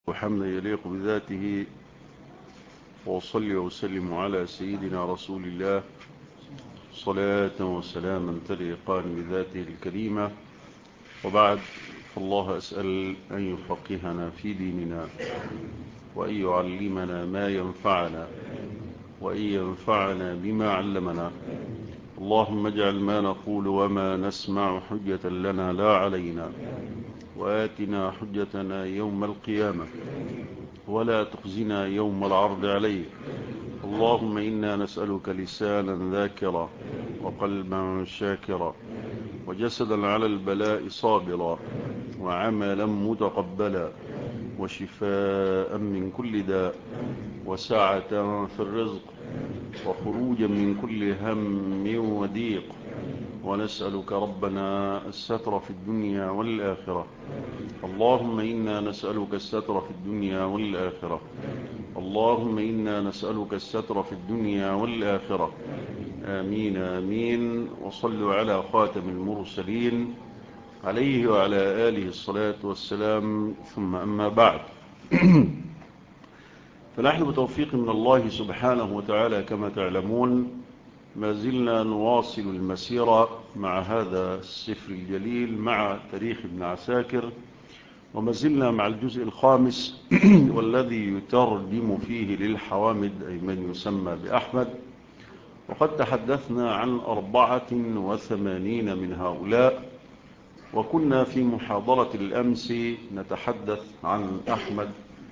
وحمدا يليق بذاته، وأصلي وسلم على سيدنا رسول الله صلاة وسلاما تليقان بذاته الكريمة. وبعد، فالله أسأل أن يفقهنا في ديننا، وأن يعلمنا ما ينفعنا، وأن ينفعنا بما علمنا. اللهم اجعل ما نقول وما نسمع حجة لنا لا علينا، وآتنا حجتنا يوم القيامة، ولا تخزنا يوم العرض عليك. اللهم إنا نسألك لسانا ذاكرا، وقلبا شاكرا، وجسدا على البلاء صابرا، وعملا متقبلا، وشفاء من كل داء، وسعة في الرزق، وخروجا من كل هم وضيق. ونسألك ربنا الستر في الدنيا والآخرة. اللهم إنا نسألك الستر في الدنيا والآخرة. اللهم إنا نسألك الستر في الدنيا والآخرة. آمين آمين. وصلوا على خاتم المرسلين عليه وعلى آله الصلاة والسلام، ثم أما بعد. فنحن بتوفيق من الله سبحانه وتعالى كما تعلمون ما زلنا نواصل المسيرة مع هذا السفر الجليل، مع تاريخ ابن عساكر، وما زلنا مع الجزء الخامس والذي يترجم فيه للحوامد، أي من يسمى بأحمد. وقد تحدثنا عن 84 من هؤلاء، وكنا في محاضرة الأمس نتحدث عن أحمد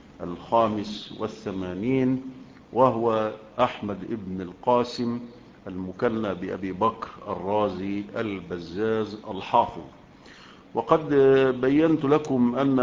85، وهو أحمد ابن القاسم المكنى بأبي بكر الرازي البزاز الحافظ. وقد بينت لكم أن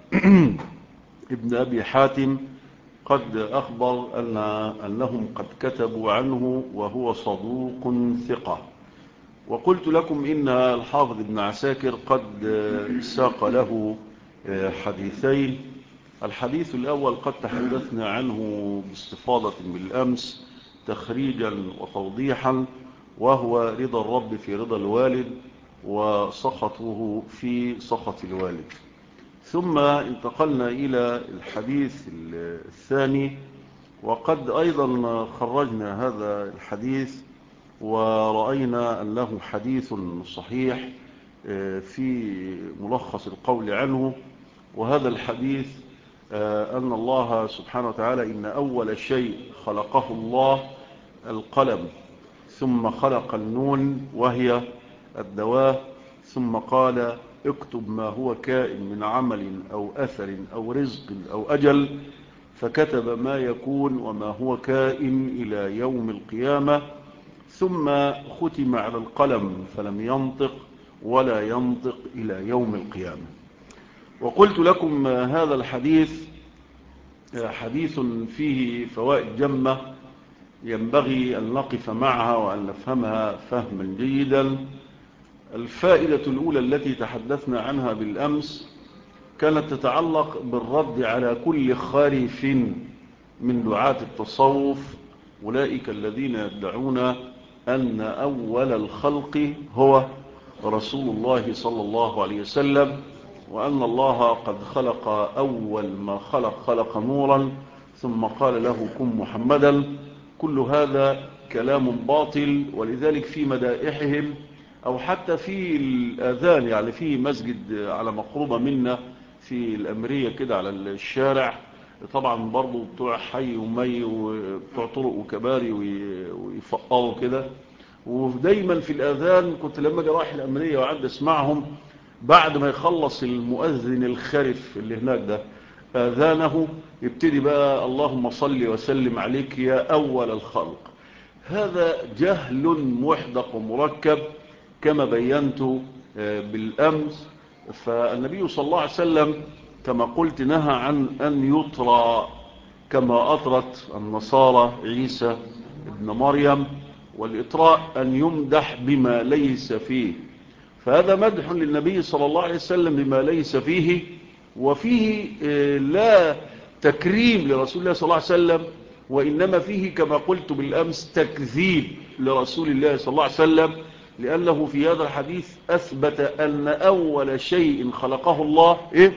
ابن أبي حاتم قد أخبر أنهم قد كتبوا عنه وهو صدوق ثقة. وقلت لكم إن الحافظ ابن عساكر قد ساق له حديثين. الحديث الأول قد تحدثنا عنه باستفاضة بالأمس تخريجا وتوضيحا، وهو رضا الرب في رضا الوالد، وسخطه في سخط الوالد. ثم انتقلنا إلى الحديث الثاني، وقد أيضا خرجنا هذا الحديث ورأينا أنه حديث صحيح في ملخص القول عنه. وهذا الحديث أن الله سبحانه وتعالى إن أول شيء خلقه الله القلم، ثم خلق النون وهي الدواء، ثم قال اكتب ما هو كائن من عمل أو أثر أو رزق أو أجل، فكتب ما يكون وما هو كائن إلى يوم القيامة. ثم ختم على القلم فلم ينطق ولا ينطق إلى يوم القيامة. وقلت لكم هذا الحديث حديث فيه فوائد جمة ينبغي أن نقف معها وأن نفهمها فهما جيدا. الفائدة الأولى التي تحدثنا عنها بالأمس كانت تتعلق بالرد على كل خارف من دعاة التصوف، أولئك الذين يدعون أن أول الخلق هو رسول الله صلى الله عليه وسلم، وأن الله قد خلق أول ما خلق نورا ثم قال له كن محمدا. كل هذا كلام باطل. ولذلك في مدائحهم أو حتى في الآذان، يعني في مسجد على مقربة منا في الأمرية كده على الشارع، طبعا برضو بتوع حي ومي وبتوع طرق وكباري ويفقروا كده. ودايما في الآذان كنت لما جاء رايح الأمرية وعد اسمعهم، بعد ما يخلص المؤذن الخرف اللي هناك ده آذانه يبتدي بقى اللهم صل وسلم عليك يا أول الخلق. هذا جهل محدق ومركب كما بينت بالأمس. فالنبي صلى الله عليه وسلم كما قلت نهى عن أن يطرى كما أطرت النصارى عيسى ابن مريم، والإطراء أن يمدح بما ليس فيه. فهذا مدح للنبي صلى الله عليه وسلم بما ليس فيه، وفيه لا تكريم لرسول الله صلى الله عليه وسلم، وإنما فيه كما قلت بالأمس تكذيب لرسول الله صلى الله عليه وسلم، لأنه في هذا الحديث أثبت أن أول شيء خلقه الله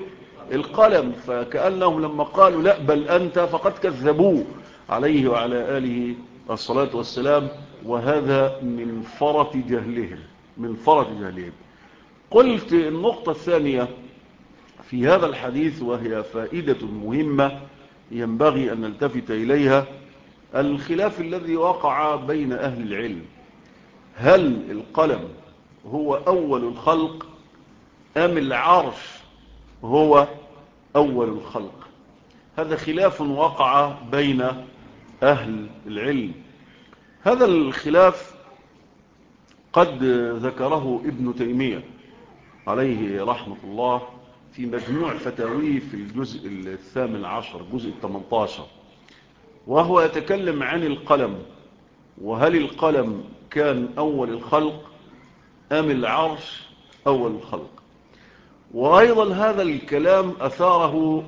القلم، فكأنهم لما قالوا لا بل أنت فقد كذبوه عليه وعلى آله الصلاة والسلام، وهذا من فرط جهلهم، من فرط جهلهم. قلت النقطة الثانية في هذا الحديث، وهي فائدة مهمة ينبغي أن نلتفت إليها، الخلاف الذي وقع بين أهل العلم: هل القلم هو أول الخلق أم العرش هو أول الخلق؟ هذا خلاف وقع بين أهل العلم. هذا الخلاف قد ذكره ابن تيمية عليه رحمة الله في مجموع فتاويه في الجزء 18، الجزء 18، وهو يتكلم عن القلم، وهل القلم كان أول الخلق أم العرش أول الخلق. وأيضا هذا الكلام أثاره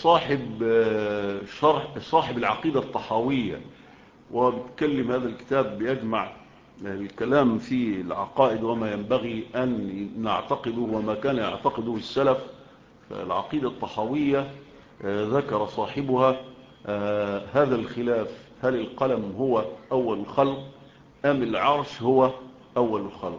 صاحب العقيدة الطحاوية، وبتكلم هذا الكتاب بيجمع الكلام في العقائد وما ينبغي أن نعتقده وما كان يعتقده السلف. العقيدة الطحاوية ذكر صاحبها هذا الخلاف: هل القلم هو أول الخلق أم العرش هو أول الخلق.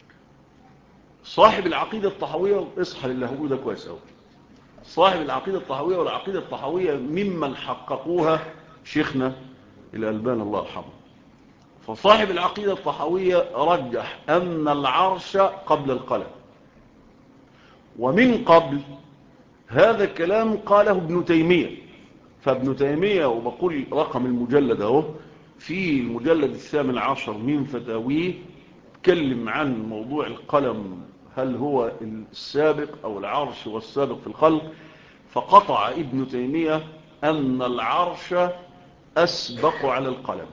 صاحب العقيدة الطحاوية، اصحى لله هو ده كويس أوي، صاحب العقيدة الطحاوية والعقيدة الطحاوية ممن حققوها شيخنا الألباني الله يرحمه. فصاحب العقيدة الطحاوية رجح أن العرش قبل القلم، ومن قبل هذا الكلام قاله ابن تيمية. فابن تيمية، وبقول رقم المجلد اهو، في المجلد 18 من فتاويه تكلم عن موضوع القلم، هل هو السابق أو العرش هو السابق في الخلق. فقطع ابن تيمية أن العرش أسبق على القلم،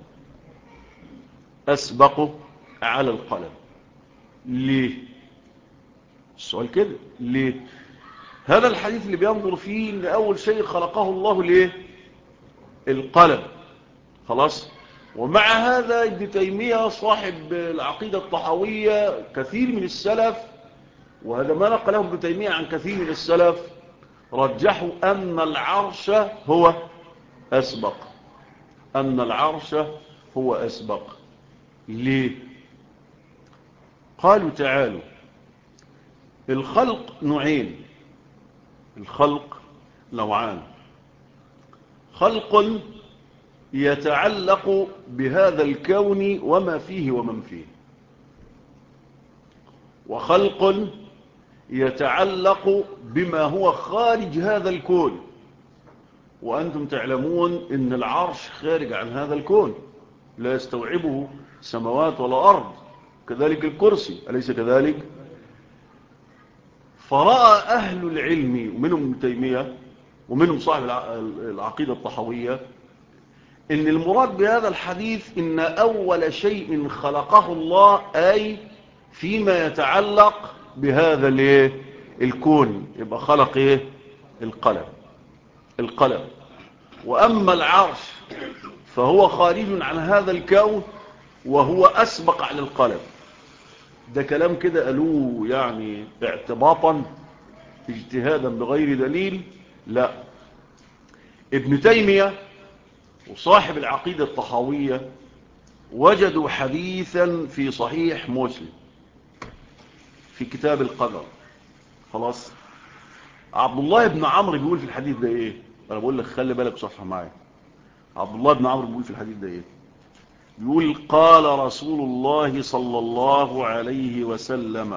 أسبق على القلم. ليه؟ السؤال كده، ليه؟ هذا الحديث اللي بينظر فيه ان اول شيء خلقه الله ليه؟ القلم، خلاص. ومع هذا ابن تيمية صاحب العقيدة الطحاوية كثير من السلف، وهذا ما نقله ابن تيمية عن كثير من السلف، رجحوا أن العرش هو أسبق، أن العرش هو أسبق. ليه؟ قالوا تعالوا الخلق نوعين، الخلق نوعان: خلق يتعلق بهذا الكون وما فيه ومن فيه، وخلق يتعلق بما هو خارج هذا الكون. وأنتم تعلمون أن العرش خارج عن هذا الكون، لا يستوعبه سماوات ولا أرض، كذلك الكرسي، أليس كذلك؟ فرأى أهل العلم ومنهم ابن تيمية ومنهم صاحب العقيدة الطحاوية إن المراد بهذا الحديث إن أول شيء خلقه الله أي فيما يتعلق بهذا الكون، يبقى خلق إيه؟ القلم. وأما العرش فهو خارج عن هذا الكون وهو أسبق على القلم. ده كلام كده قالوه يعني اعتباطا اجتهادا بغير دليل؟ لا. ابن تيمية وصاحب العقيدة الطحاوية وجدوا حديثا في صحيح مسلم في كتاب القدر، خلاص. عبد الله بن عمرو بيقول في الحديث ده ايه؟ انا بقول لك خلي بالك صفحة معايا. عبد الله بن عمرو بيقول في الحديث ده ايه؟ بيقول قال رسول الله صلى الله عليه وسلم: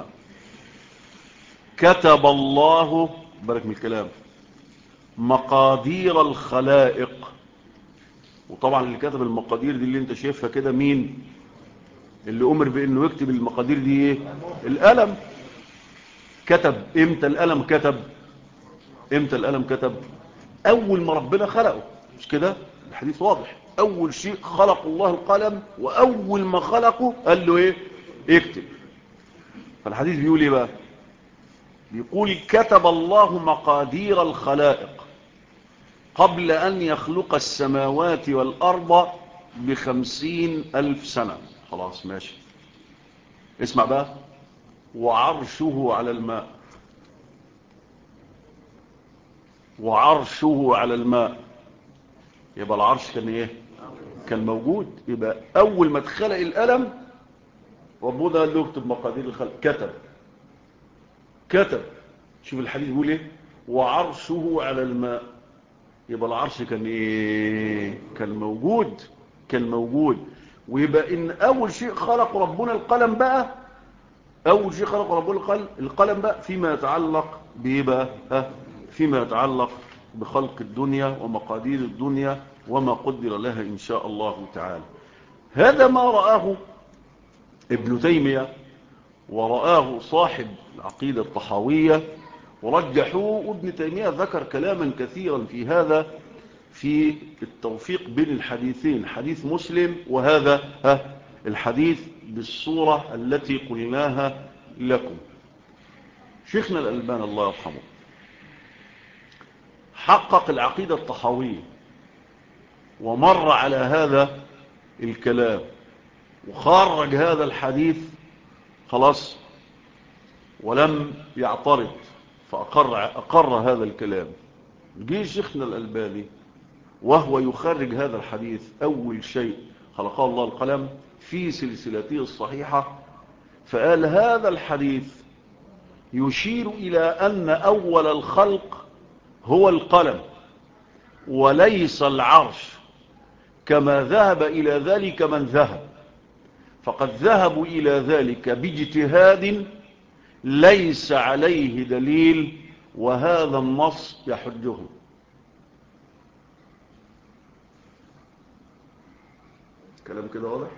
كتب الله، بالك من الكلام، مقادير الخلائق. وطبعا اللي كتب المقادير دي اللي انت شايفها كده مين؟ اللي امر بانه يكتب المقادير دي ايه؟ القلم. كتب امتى القلم كتب؟ امتى القلم كتب؟ اول ما ربنا خلقه، مش كده؟ الحديث واضح، اول شيء خلق الله القلم، واول ما خلقه قال له ايه؟ اكتب. فالحديث بيقول ايه بقى؟ بيقول كتب الله مقادير الخلائق قبل أن يخلق السماوات والأرض ب50,000 سنة. خلاص ماشي، اسمع بقى: وعرشه على الماء. وعرشه على الماء، يبقى العرش كان ايه؟ كان موجود. يبقى اول ما اتخلق القلم ربنا قال له اكتب مقادير الخلق، كتب. شوف الحديث بيقول ايه؟ وعرشه على الماء، يبقى العرش كان ايه؟ كان موجود. ويبقى ان اول شيء خلق ربنا القلم بقى، اول شيء خلق ربنا القلم بقى فيما يتعلق بيبقى فيما يتعلق بخلق الدنيا ومقادير الدنيا وما قدر لها ان شاء الله تعالى. هذا ما رآه ابن تيمية ورآه صاحب العقيدة الطحاوية ورجحوه. ابن تيمية ذكر كلاما كثيرا في هذا، في التوفيق بين الحديثين، حديث مسلم وهذا الحديث بالصورة التي قلناها لكم. شيخنا الألباني الله يرحمه حقق العقيدة الطحاوية ومر على هذا الكلام وخرج هذا الحديث خلاص، ولم يعترض، فأقر هذا الكلام. جه شيخنا الألباني وهو يخرج هذا الحديث، أول شيء خلقه الله القلم في سلسلته الصحيحة، فقال هذا الحديث يشير إلى أن أول الخلق هو القلم وليس العرش، كما ذهب إلى ذلك من ذهب، فقد ذهبوا إلى ذلك باجتهاد ليس عليه دليل، وهذا النص يحجه. كلام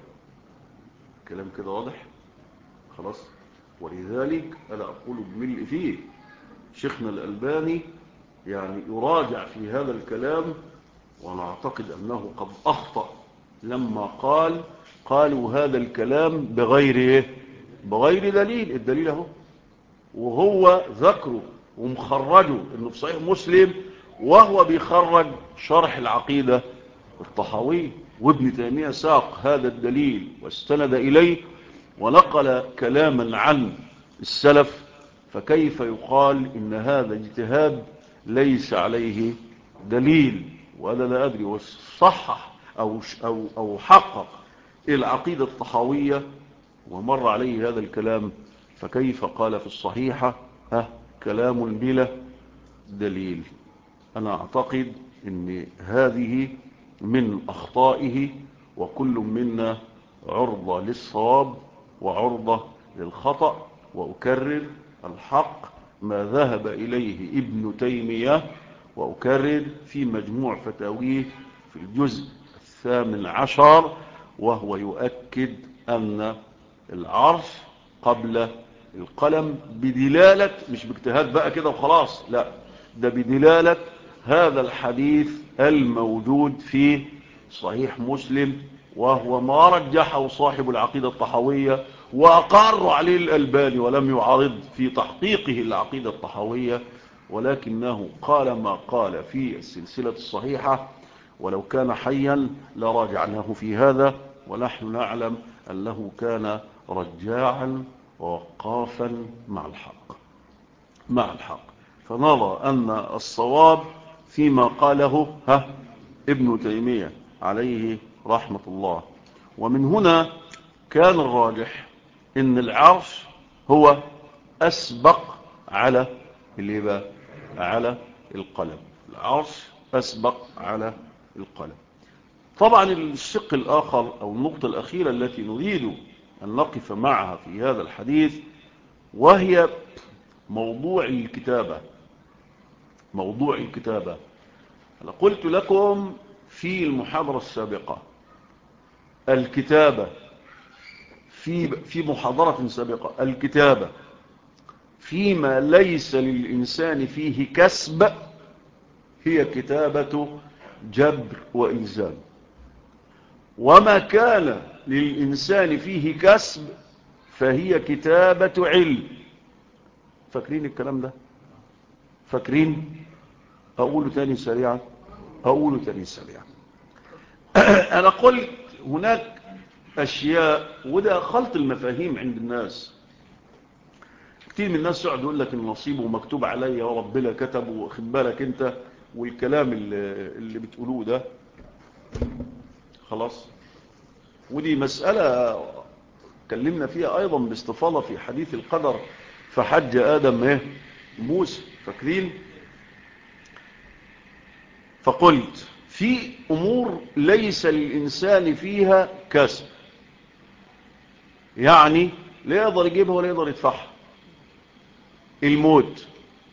كده واضح خلاص. ولذلك أنا أقول بملء فيه شيخنا الألباني يعني يراجع في هذا الكلام، وأنا أعتقد أنه قد أخطأ لما قالوا هذا الكلام بغير دليل. الدليل اهو، وهو ذكره ومخرجه انه في صحيح مسلم، وهو بيخرج شرح العقيدة الطحاوية، وابن تيمية ساق هذا الدليل واستند إليه ونقل كلاما عن السلف، فكيف يقال إن هذا اجتهاد ليس عليه دليل؟ وأنا لا أدري وصحح أو حقق العقيدة الطحاوية ومر عليه هذا الكلام، فكيف قال في الصحيحة كلام بلا دليل؟ أنا أعتقد أن هذه من أخطائه، وكل منا عرضة للصواب وعرضة للخطأ. وأكرر الحق ما ذهب إليه ابن تيمية، وأكرر في مجموع فتاويه في الجزء 18، وهو يؤكد أن العرش قبل القلم بدلالة، مش باجتهاد بقى كده وخلاص، لا، ده بدلالة هذا الحديث الموجود في صحيح مسلم، وهو ما رجحه صاحب العقيدة الطحاوية وأقر عليه الألباني ولم يعارض في تحقيقه العقيدة الطحاوية، ولكنه قال ما قال في السلسلة الصحيحة، ولو كان حيا لراجعناه في هذا، ونحن نعلم أنه كان رجاعا ووقافا مع الحق. فنرى أن الصواب فيما قاله ابن تيمية عليه رحمة الله. ومن هنا كان الراجح ان العرش هو أسبق على على القلم. العرش أسبق على القلم. طبعا الشق الآخر أو النقطة الأخيرة التي نريد أن نقف معها في هذا الحديث وهي موضوع الكتابة. أنا قلت لكم في المحاضرة السابقة الكتابة في محاضرة سابقة، الكتابة فيما ليس للإنسان فيه كسب هي كتابة جبر وإلزام، وما كان للإنسان فيه كسب فهي كتابة علم. فاكرين الكلام ده؟ فاكرين؟ أقوله تاني سريعا. أنا قلت هناك أشياء، وده خلط المفاهيم عند الناس. كتير من الناس يقعد يقول لك النصيب ومكتوب عليا وربنا كتب، واخد بالك انت، والكلام اللي بتقولوه ده خلاص. ودي مسألة اتكلمنا فيها ايضا باستفاضة في حديث القدر، فحج ادم موسى، فاكرين؟ فقلت في امور ليس للانسان فيها كسب، يعني لا يقدر يجيبها ولا يقدر يدفعها. الموت،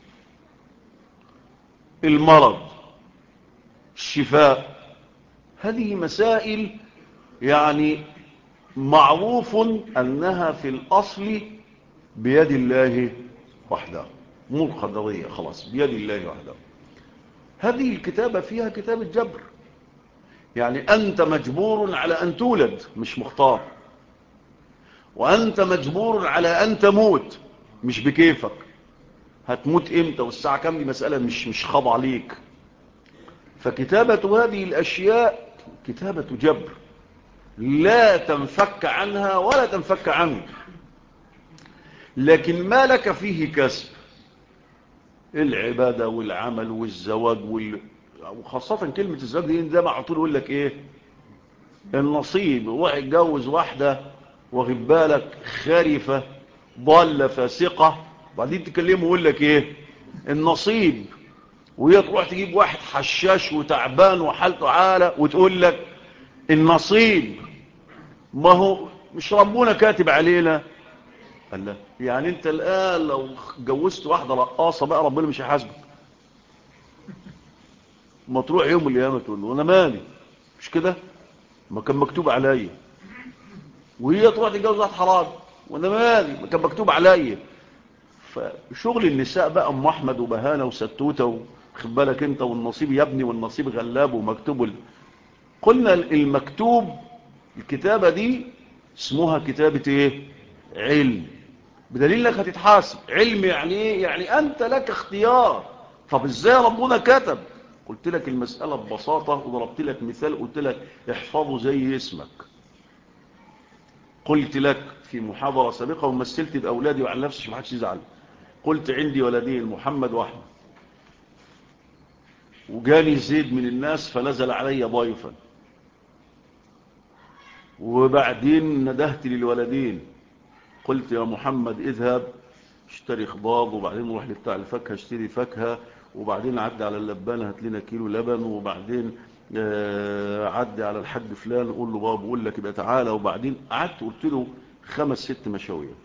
المرض، الشفاء، هذه مسائل يعني معروف أنها في الأصل بيد الله وحده، مو قدرية، خلاص بيد الله وحده. هذه الكتابة فيها كتابة جبر، يعني أنت مجبور على أن تولد، مش مختار، وأنت مجبور على أن تموت، مش بكيفك. هتموت إمتى والساعة كم دي مسألة مش خاضعة ليك. فكتابة هذه الأشياء كتابة جبر لا تنفك عنها ولا تنفك عنك. لكن ما لك فيه كسب، العبادة والعمل والزواج وخاصة كلمة الزواج دي ده على طول يقول لك ايه؟ النصيب. واحد يتجوز واحدة واخد بالك خارفة ضالة فاسقة، بعدين تكلمه يقول لك ايه؟ النصيب. وهي تروح تجيب واحد حشاش وتعبان وحالته عالة وتقول لك النصيب. ما هو مش ربنا كاتب علينا؟ قال لا، يعني انت الآن لو جوزت واحدة رقاصة بقى ربنا مش هيحاسبك؟ ما تروح يوم القيامة تقول له انا مالي، مش كده؟ ما كان مكتوب عليا. وهي تروح تتجوز واحد حرام، وانا مالي، ما كان مكتوب عليا. فشغل النساء بقى ام احمد وبهانه وستوته واخد بالك انت، والنصيب يا ابني والنصيب غلاب ومكتوب قلنا المكتوب، الكتابة دي اسمها كتابة ايه؟ علم، بدليل انك هتتحاسب. علم يعني ايه؟ يعني انت لك اختيار. طب ازاي ربنا كتب؟ قلت لك المسألة ببساطة، وضربت لك مثال، قلت لك احفظه زي اسمك. قلت لك في محاضرة سابقة ومثلت بأولادي وعن نفسي عشان ما حدش يزعل، قلت عندي ولدين محمد واحمد، وجاني زيد من الناس فنزل علي ضيفا، وبعدين ندهت للولدين قلت يا محمد اذهب اشتري خضار، وبعدين نروح لبتاع الفاكهه اشتري فاكهه، وبعدين عدي على اللبانه هات لنا كيلو لبن، وبعدين عدي على الحاج فلان قول له بابا بقول لك يبقى تعالى. وبعدين قعدت قلت له 5-6 مشاوير،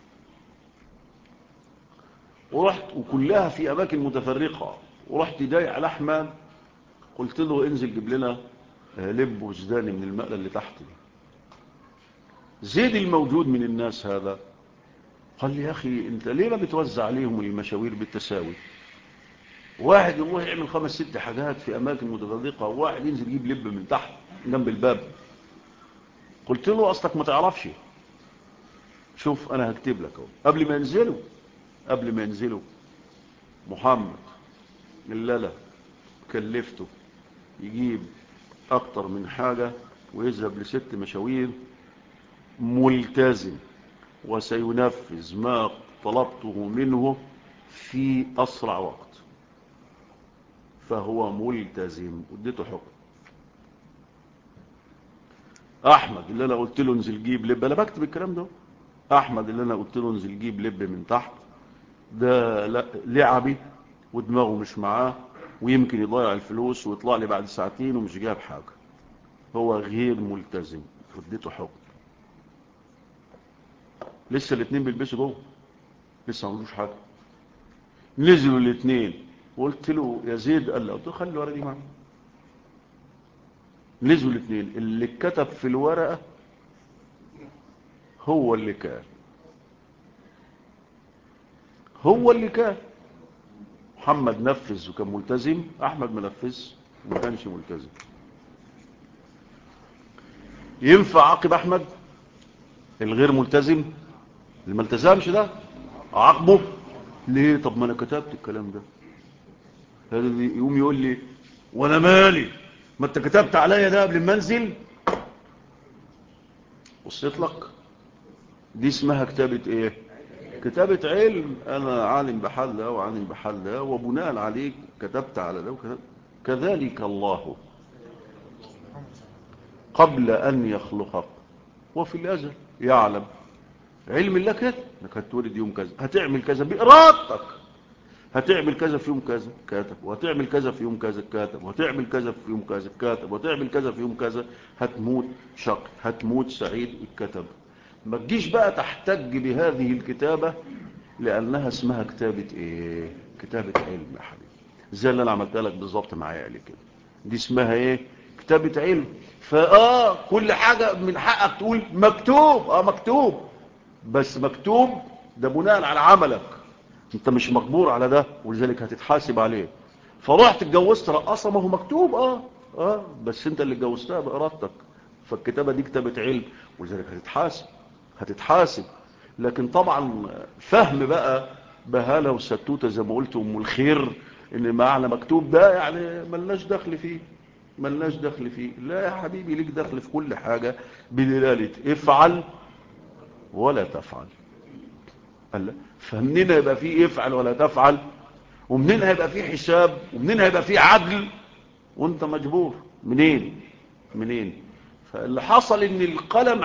ورحت وكلها في اماكن متفرقه. ورحت جاي على احمد قلت له انزل جيب لنا لب وزداني من المقله اللي تحت دي. زيد الموجود من الناس هذا قال لي يا اخي انت ليه ما بتوزع عليهم المشاوير بالتساوي؟ واحد يروح يعمل 5-6 حاجات في اماكن متفرقه، وواحد ينزل يجيب لب من تحت جنب الباب. قلت له اصلك ما تعرفش. شوف انا هكتب لك اهو، قبل ما ينزلوا محمد الليله كلفته يجيب اكتر من حاجه ويذهب ل6 مشاوير، ملتزم وسينفذ ما طلبته منه في اسرع وقت، فهو ملتزم اديته حكم. احمد اللي انا قلت له انزل جيب لب، انا بكتب الكلام ده، احمد اللي انا قلت له انزل جيب لب من تحت ده لا لعبي ودماغه مش معاه، ويمكن يضيع الفلوس ويطلع لي بعد ساعتين ومش جايب حاجه، هو غير ملتزم، اديته حكم. لسه الاثنين بيلبسوا جوه، لسه ما عملوش حاجه. نزلوا الاثنين وقلت له يا زيد، قال له قلت له خلي الورقه دي معاك. نزلوا الاثنين، اللي كتب في الورقه هو اللي كان، محمد نفذ وكان ملتزم، احمد ما نفذش وما كانش ملتزم. ينفع عاقب احمد الغير ملتزم اللي ما التزمش ده؟ عاقبه ليه؟ طب ما انا كتبت الكلام ده. هذا يقوم يقول لي وانا مالي، ما انت كتبت عليا ده قبل ما انزل. وصلت لك؟ دي اسمها كتابة ايه؟ كتابة علم، أنا عالم بحال ده وعالم بحال ده، وبناء عليك كتبت على ده وكتبت. كذلك الله قبل أن يخلقك وفي الأزل يعلم. علم الله كده انك هتولد يوم كذا، هتعمل كذا بإرادتك، هتعمل كذا في يوم كذا كاتب، وهتعمل كذا في يوم كذا كاتب، وهتعمل كذا في يوم كذا كاتب، وهتعمل كذا في يوم كذا. هتموت شقي، هتموت سعيد، الكتب. ما تجيش بقى تحتج بهذه الكتابة لأنها اسمها كتابة ايه؟ كتابة علم يا حبيبي، زي اللي انا عملتها لك بالظبط معايا قبل كده. دي اسمها ايه؟ كتابة علم. كل حاجة من حقك تقول مكتوب، مكتوب، بس مكتوب ده بناء على عملك، انت مش مجبور على ده، ولذلك هتتحاسب عليه. فرحت اتجوزت رقاصة، ما هو مكتوب بس انت اللي اتجوزتها بإرادتك، فالكتابة دي كتابة علم، ولذلك هتتحاسب. لكن طبعا فهم بقى بهالة وستوتة زي ما قلت ام الخير، ان معنى مكتوب ده يعني ملناش دخل فيه، ملناش دخل فيه. لا يا حبيبي، ليك دخل في كل حاجة بدلالة افعل ولا تفعل. قال لا، فمنين هيبقى فيه افعل ولا تفعل، ومنين هيبقى فيه حساب، ومنين هيبقى فيه عدل وانت مجبور؟ منين؟ فاللي حصل ان القلم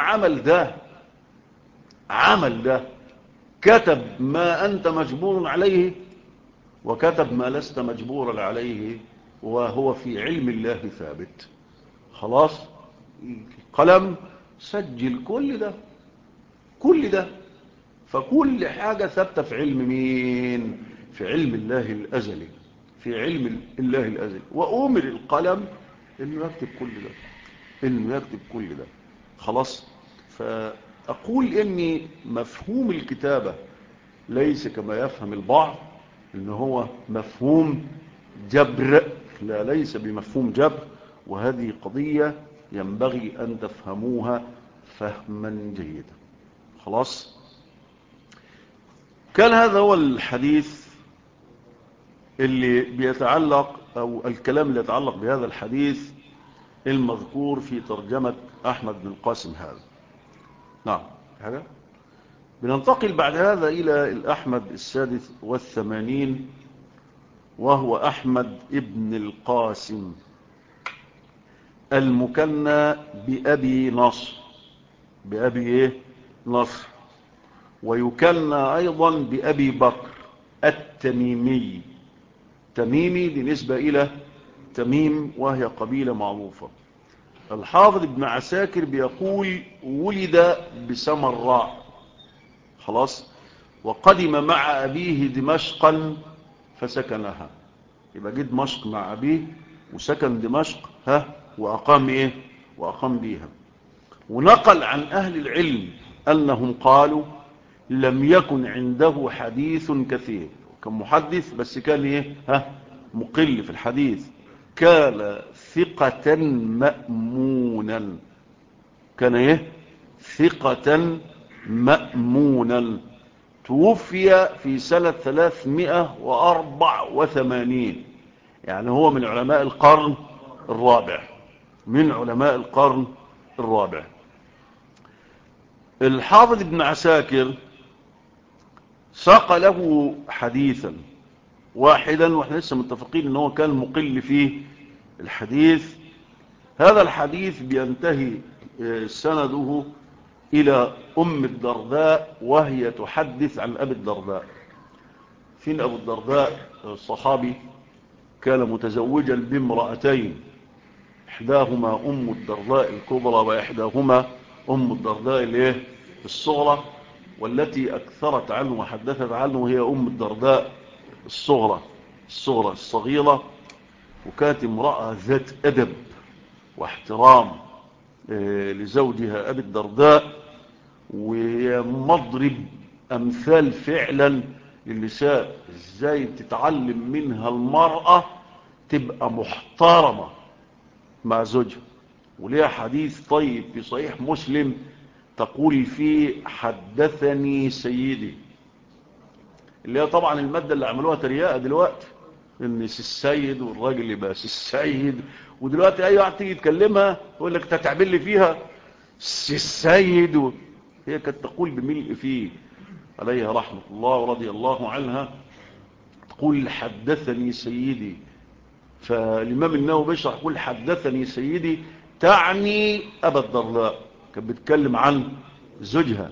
عمل ده، كتب ما انت مجبور عليه، وكتب ما لست مجبورا عليه، وهو في علم الله ثابت. خلاص، القلم سجل كل ده. فكل حاجة ثابتة في علم مين؟ في علم الله الأزلي، في علم الله الأزلي. وأمر القلم إنه يكتب كل ده. خلاص. فأقول إني مفهوم الكتابة ليس كما يفهم البعض إن هو مفهوم جبر، لا، ليس بمفهوم جبر. وهذه قضية ينبغي أن تفهموها فهما جيدا. خلاص. كان هذا هو الحديث اللي بيتعلق، أو الكلام اللي يتعلق بهذا الحديث المذكور في ترجمة أحمد بن القاسم هذا. نعم. هذا بننتقل بعد هذا إلى الأحمد 86، وهو أحمد ابن القاسم المكنى بأبي نصر. بأبي إيه؟ نصر. ويكنى أيضا بأبي بكر التميمي. تميمي دي نسبة إلى تميم، وهي قبيلة معروفة. الحافظ ابن عساكر بيقول ولد بسمراء. خلاص. وقدم مع أبيه دمشقا فسكنها. يبقى جه دمشق مع أبيه وسكن دمشق، وأقام إيه؟ وأقام بيها. ونقل عن أهل العلم أنهم قالوا لم يكن عنده حديث كثير. كان محدث بس كان إيه؟ مقل في الحديث. كان ثقة مأمونا. كان إيه؟ ثقة مأمونا. توفي في سنة 384، يعني هو من علماء القرن الرابع. الحافظ ابن عساكر ساق له حديثا واحدا، واحنا لسه متفقين ان هو كان مقل فيه الحديث. هذا الحديث بينتهي سنده الى ام الدرداء، وهي تحدث عن ابي الدرداء. فين ابو الدرداء؟ الصحابي كان متزوجا بامرأتين، احداهما ام الدرداء الكبرى، واحداهما ام الدرداء الصغرى، والتي اكثرت عنه وحدثت عنه هي ام الدرداء الصغيرة. وكانت امرأة ذات ادب واحترام لزوجها ابي الدرداء، وهي مضرب امثال فعلا للنساء، ازاي تتعلم منها المرأة تبقى محترمة مع زوجها. وليها حديث طيب في صحيح مسلم تقول فيه حدثني سيدي، اللي هي طبعا المادة اللي عملوها ترياقة دلوقتي، ان السيد والراجل يبقى السيد. ودلوقتي اي واحد تيجي يتكلمها يقول لك تعمل لي فيها السيد هي كانت تقول بملء فيه عليها رحمة الله ورضي الله عنها، تقول حدثني سيدي. فالإمام النووي بيشرح يقول حدثني سيدي، تعني أبا الدرداء، كانت بتتكلم عن زوجها.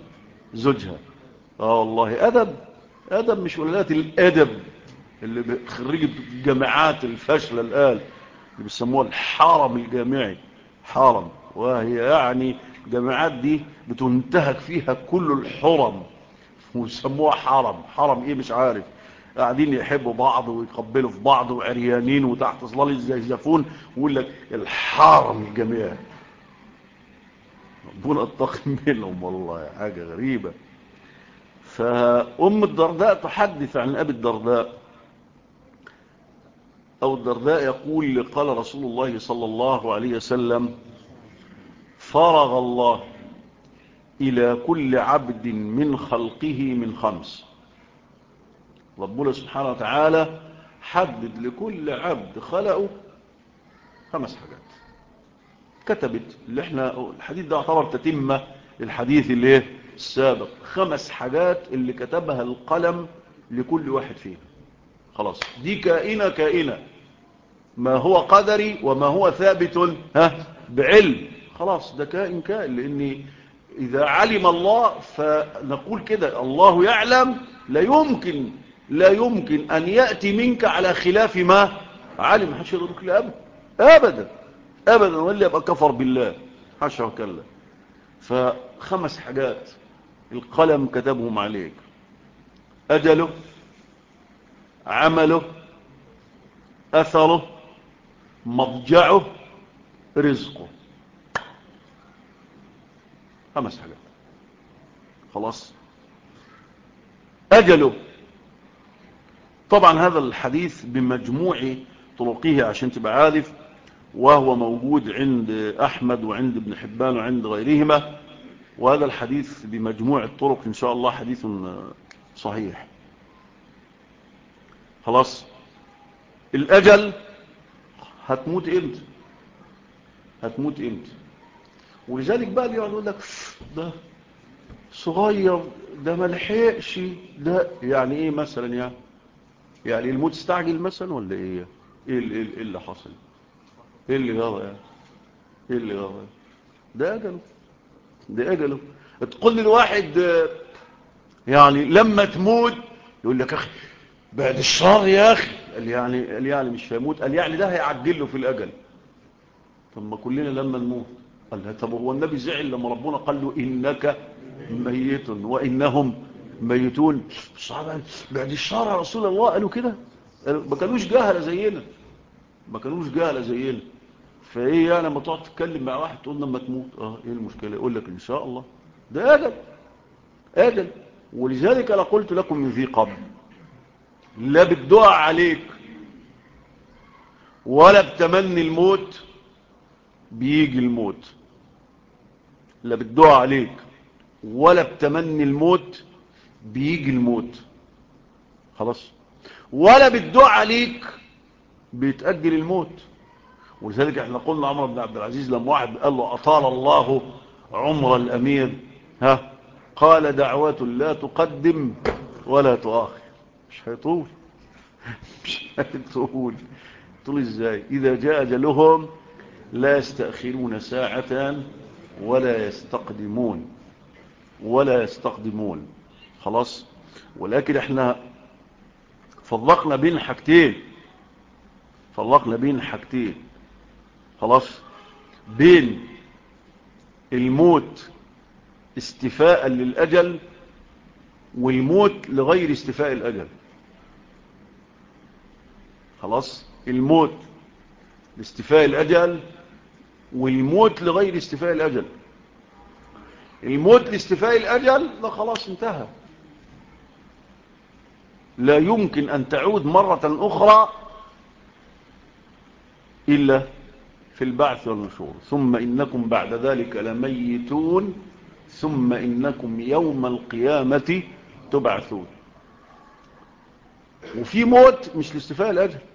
والله أدب مش ولادات الأدب اللي خريجة الجامعات الفاشلة الآن اللي بيسموها الحرم الجامعي، حرم، وهي يعني الجامعات دي بتنتهك فيها كل الحرم ويسموها حرم ايه مش عارف، قاعدين يحبوا بعض ويقبلوا في بعض وعريانين وتحت ظلال الزيزفون، ويقول لك الحرم الجامعي. ربنا اتقي منهم، والله حاجة غريبة. فأم الدرداء تحدث عن أبي الدرداء، أو الدرداء يقول قال رسول الله صلى الله عليه وسلم: فرغ الله إلى كل عبد من خلقه من 5. ربنا سبحانه وتعالى حدد لكل عبد خلقه 5 حاجات، كتبت اللي احنا الحديث ده يعتبر تتمة الحديث اللي السابق. 5 حاجات اللي كتبها القلم لكل واحد فيها، خلاص دي كائنة ما هو قدري وما هو ثابت بعلم، خلاص ده كائن لأن إذا علم الله فنقول كده الله يعلم، لا يمكن أن يأتي منك على خلاف ما علم. محدش يقدرك أبدا ولا يبقى كفر بالله، حاشا وكلا. ف5 حاجات القلم كتبهم عليك: أجله، عمله، أثره، مضجعه، رزقه. 5 حاجات، خلاص. أجله، طبعا هذا الحديث بمجموع طرقه عشان تبقى عارف، وهو موجود عند أحمد وعند ابن حبان وعند غيرهما، وهذا الحديث بمجموع الطرق إن شاء الله حديث صحيح. خلاص. الأجل، هتموت امتى؟ ولذلك بقى اللي يقول لك ده صغير، ده ملحقش، ده يعني ايه مثلا؟ يعني الموت استعجل مثلا ولا ايه؟ ايه اللي حصل؟ ايه اللي غير ده اجله. تقول للواحد يعني لما تموت يقول لك اخي بعد الشر يا اخي، قال يعني مش هيموت، قال يعني ده هيعجل له في الاجل. طب ما كلنا لما نموت، قال طب هو النبي زعل لما ربنا قال له انك ميت وانهم ميتون؟ الصحابه بعد الشر يا رسول الله قالوا كده، ما كانوش جهله زينا. فايه يعني لما تقعد تتكلم مع واحد تقول لما تموت ايه المشكله؟ يقول لك ان شاء الله. ده اجل. ولذلك انا قلت لكم من ذي قبل، لا بالدعاء عليك ولا بتمني الموت بيجي الموت، لا بالدعاء عليك ولا بتمني الموت بيجي الموت، خلاص. ولا بالدعاء عليك بيتأجل الموت. ولذلك احنا قلنا عمر بن عبد العزيز لما واحد قال له أطال الله عمر الأمير، قال دعوات لا تقدم ولا تؤخر. مش هيطول طول ازاي؟ إذا جاء أجلهم لا يستأخرون ساعة ولا يستقدمون. خلاص. ولكن احنا فرقنا بين حاجتين، خلاص، بين الموت استفاء للأجل والموت لغير استفاء الأجل. خلاص. الموت لاستفاء الأجل والموت لغير استفاء الأجل. الموت لاستفاء الأجل ده خلاص انتهى، لا يمكن أن تعود مرة أخرى إلا في البعث والنشور. ثم إنكم بعد ذلك لميتون ثم إنكم يوم القيامة تبعثون. وفي موت مش لاستفاء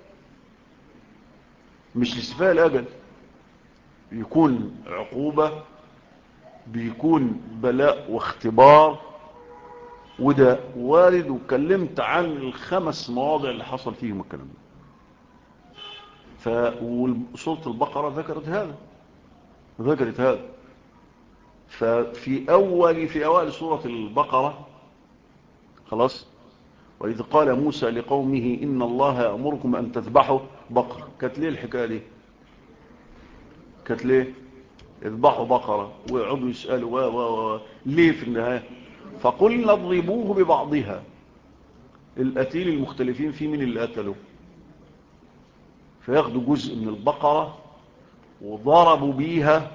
الأجل، بيكون عقوبة، بيكون بلاء واختبار، وده وارد، واتكلمت عن الخمس مواضع اللي حصل فيهم الكلام ده. وسورة البقرة ذكرت هذا. ففي أوائل سورة البقرة خلاص، وإذ قال موسى لقومه إن الله يأمركم أن تذبحوا بقرة. كانت ليه الحكاية دي؟ كانت ليه اذبحوا بقرة؟ ويقعدوا يسألوا ليه في النهاية؟ فقلنا اضربوه ببعضها. القتيل المختلفين فيه من اللي قتلوا، فياخدوا جزء من البقرة وضربوا بيها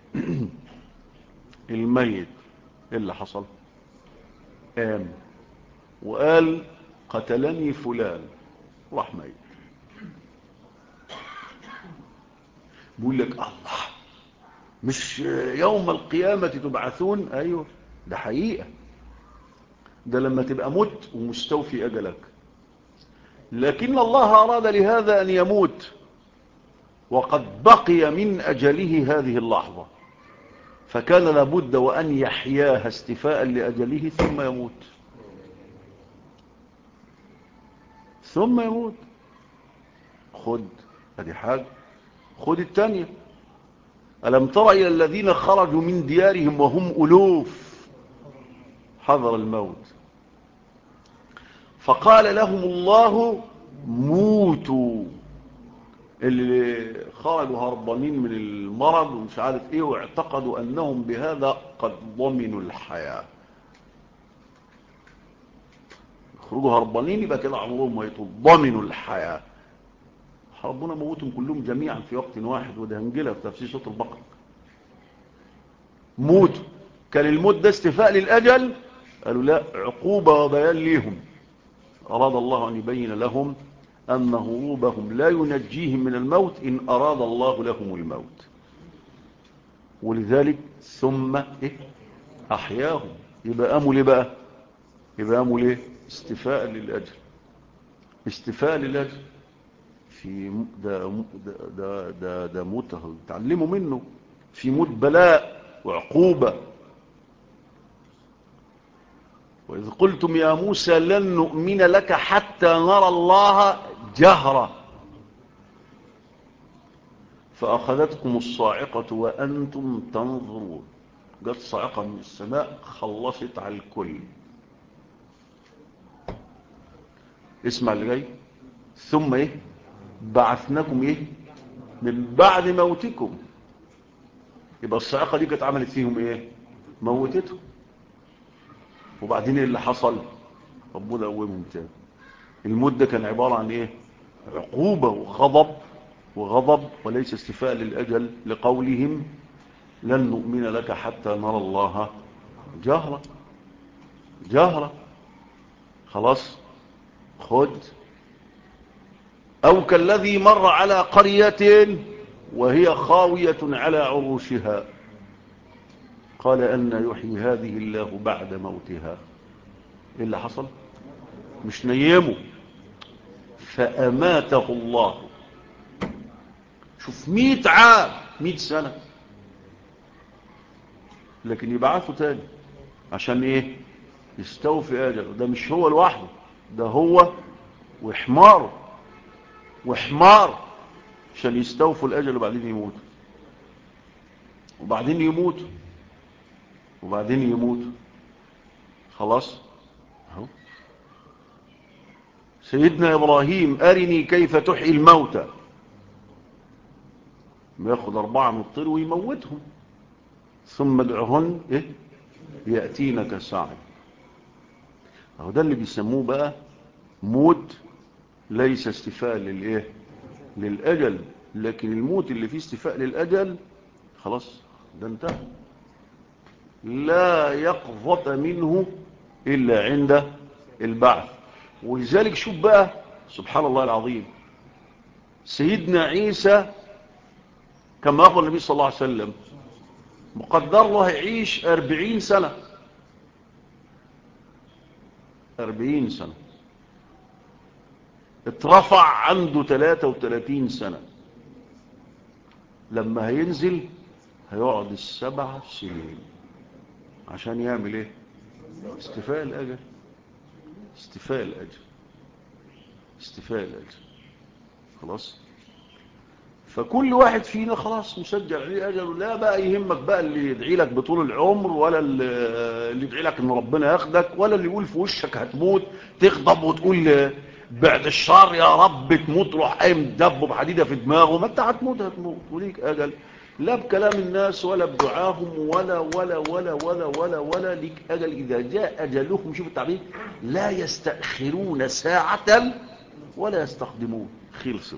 الميت. ايه اللي حصل؟ قام وقال قتلني فلان، راح ميت. بيقول لك الله، مش يوم القيامة تبعثون؟ ايوه ده حقيقة، ده لما تبقى مت ومستوفي أجلك. لكن الله أراد لهذا أن يموت وقد بقي من أجله هذه اللحظة، فكان لابد وأن يحياها استفاء لأجله ثم يموت. خد هذه حاجة. خد الثانية. ألم تر إلى الذين خرجوا من ديارهم وهم ألوف حذر الموت فقال لهم الله موتوا. اللي خرجوا هربانين من المرض ومش عارف ايه، واعتقدوا انهم بهذا قد ضمنوا الحياة. يخرجوا هربانين يبقى كده عمرهم ما يطول، ضمنوا الحياة. ربنا موتهم كلهم جميعا في وقت واحد، وده هنجلها في تفسير سورة البقرة. موتوا. كان الموت ده استفاء للأجل؟ قالوا لا، عقوبة وبيان ليهم. أراد الله أن يبين لهم أن هروبهم لا ينجيهم من الموت إن أراد الله لهم الموت. ولذلك ثم أحياهم. يبقى قاموا ليه بقى؟ استفاء للأجل. في ده موت تعلموا منه. في موت بلاء وعقوبة. وإذ قلتم يا موسى لن نؤمن لك حتى نرى الله جهرة فأخذتكم الصاعقة وأنتم تنظرون. جت صاعقة من السماء خلصت على الكل. اسمع اللي جاي. ثم بعثناكم من بعد موتكم. يبقى الصاعقة دي كانت عملت فيهم موتتهم. وبعدين اللي حصل؟ ربنا قومهم تاني. الموت ده كان عبارة عن عقوبة وغضب وليس استفاء للأجل، لقولهم لن نؤمن لك حتى نرى الله جهرة. خلاص. خد. أو كالذي مر على قرية وهي خاوية على عروشها قال أن يحيي هذه الله بعد موتها. إيه اللي حصل؟ مش نيمه، فأماته الله. شوف 100 عام، 100 سنة، لكن يبعثوا تاني عشان يستوفي أجله. ده مش هو لوحده، ده هو وحمار عشان يستوفوا الأجل. وبعدين يموتوا. خلاص. اهو سيدنا إبراهيم أرني كيف تحيي الموتى، ياخد 4 من الطير ويموتهم، ثم ادعهن يأتينك سعي. اهو ده اللي بيسموه بقى موت ليس استفاء للأجل. لكن الموت اللي فيه استفاء للأجل خلاص ده انتهى، لا يقظة منه إلا عند البعث. ولذلك شوف بقى سبحان الله العظيم، سيدنا عيسى كما أخبر النبي صلى الله عليه وسلم مقدر له يعيش 40 سنة. 40 سنة. اترفع عنده 33 سنة. لما هينزل هيقعد 7 سنين عشان يعمل استيفاء الأجل، استيفاء الأجل، استيفاء الأجل. خلاص. فكل واحد فينا خلاص مسجل عليه أجله. لا بقى يهمك بقى اللي يدعي لك بطول العمر، ولا اللي يدعي لك ان ربنا ياخدك، ولا اللي يقول في وشك هتموت تغضب وتقول بعد الشر يا رب تموت، روح قايم دب بحديده في دماغه. ما انت هتموت هتموت وليك أجل. لا بكلام الناس ولا بدعاهم ولا ولا ولا ولا ولا ولا ليك أجل. إذا جاء أجلهم، شوف التعبير، لا يستأخرون ساعة ولا يستقدمون. خلصت.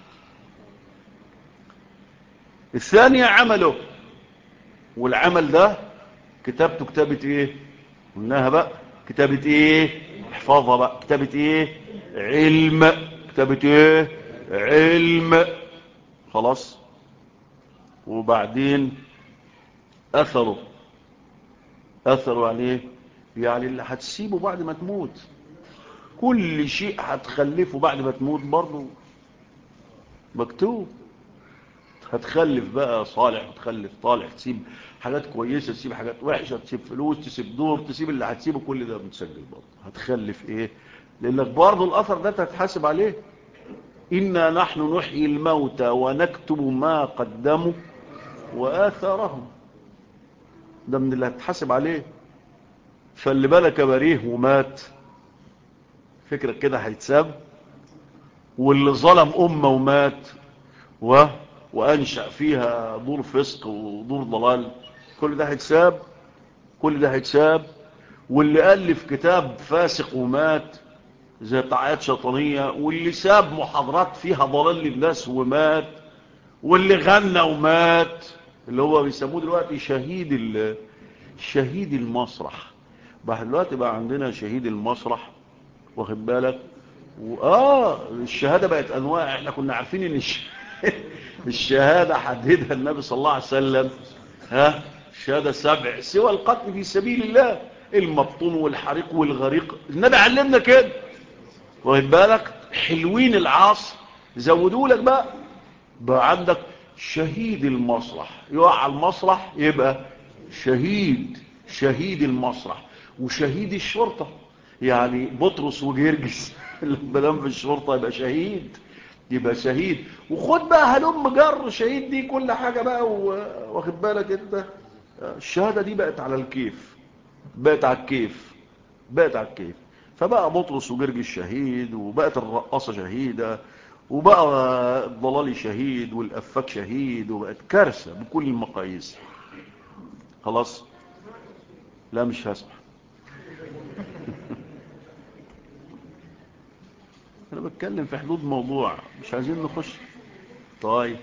الثانية عمله، والعمل ده كتابته كتابة ايه؟ قلناها بقى كتابة ايه؟ احفظها بقى. كتابة ايه؟ علم. كتابة ايه؟ علم. خلاص. وبعدين اثره. اثره يعني ايه؟ يعني اللي هتسيبه بعد ما تموت، كل شيء هتخلفه بعد ما تموت برضه مكتوب. هتخلف بقى صالح وتخلف طالح، تسيب حاجات كويسة، تسيب حاجات وحشة، تسيب فلوس، تسيب دور، تسيب اللي هتسيبه، كل ده متسجل برضه. هتخلف ايه؟ لانك برضه الاثر ده تتحاسب عليه. انا نحن نحيي الموتى ونكتب ما قدموا واثارهم. ده من اللي هتحاسب عليه. فاللي بالك بريه ومات، فكرك كده هيتساب. واللي ظلم امه ومات وانشأ فيها دور فسق ودور ضلال، كل ده هيتساب. كل ده هيتساب. واللي ألف كتاب فاسق ومات زي تعايات شيطانية، واللي ساب محاضرات فيها ضلال للناس ومات، واللي غنى ومات، اللي هو بيسموه دلوقتي شهيد المسرح. بقى دلوقتي بقى عندنا شهيد المسرح، واخد بالك. الشهادة بقت أنواع. احنا كنا عارفين ان الشهادة حددها النبي صلى الله عليه وسلم. الشهادة 7 سوى القتل في سبيل الله، المبطون والحريق والغريق. النبي علمنا كده، واخد بالك. حلوين العصر زودوا لك بقى عندك شهيد المسرح. يقع على المسرح يبقى شهيد المسرح. وشهيد الشرطة، يعني بطرس وجرجس لما دام في الشرطة يبقى شهيد. وخد بقى هلم جر شهيد دي كل حاجة بقى، واخد بالك انت. الشهادة دي بقت على الكيف، بقت على الكيف، بقت على الكيف. فبقى بطرس وجرجس شهيد، وبقت الرقاصة شهيدة، وبقى الضلالي شهيد، والأفاك شهيد، وبقت كارثة بكل المقاييس. خلاص. لا مش هسمح. انا بتكلم في حدود موضوع، مش عايزين نخش. طيب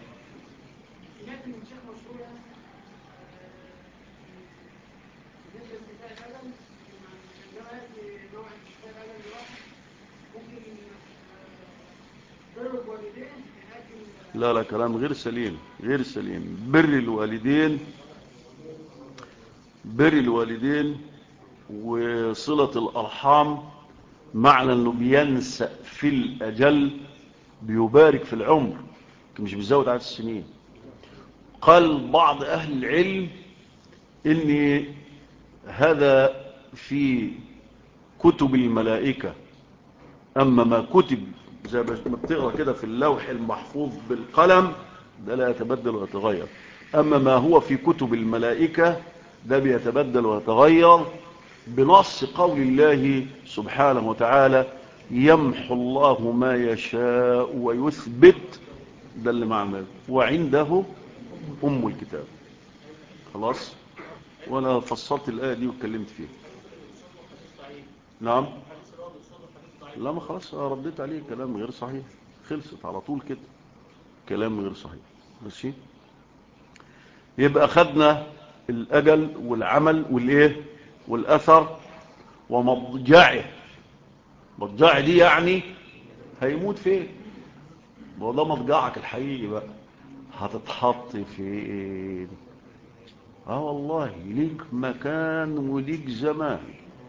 لا لا، كلام غير سليم، غير سليم. بر الوالدين وصلة الأرحام معنى أنه بينسأ في الأجل، بيبارك في العمر، مش بيزود عدد السنين. قال بعض أهل العلم إن هذا في كتب الملائكة. أما ما كتب زي ما بتقرأ كده في اللوح المحفوظ بالقلم، ده لا يتبدل ويتغير. أما ما هو في كتب الملائكة ده بيتبدل ويتغير بنص قول الله سبحانه وتعالى: يمحو الله ما يشاء ويثبت. ده اللي معناه وعنده أم الكتاب. خلاص. وأنا فصلت الآية دي واتكلمت فيها. نعم. لا ما خلاص رديت عليه، كلام غير صحيح. خلصت على طول كده، كلام غير صحيح. ماشي. يبقى خدنا الأجل والعمل والإيه والأثر ومضجعه. مضجعه دي يعني هيموت فين. وده مضجعك الحقيقي بقى، هتتحط فين. والله ليك مكان وليك زمان.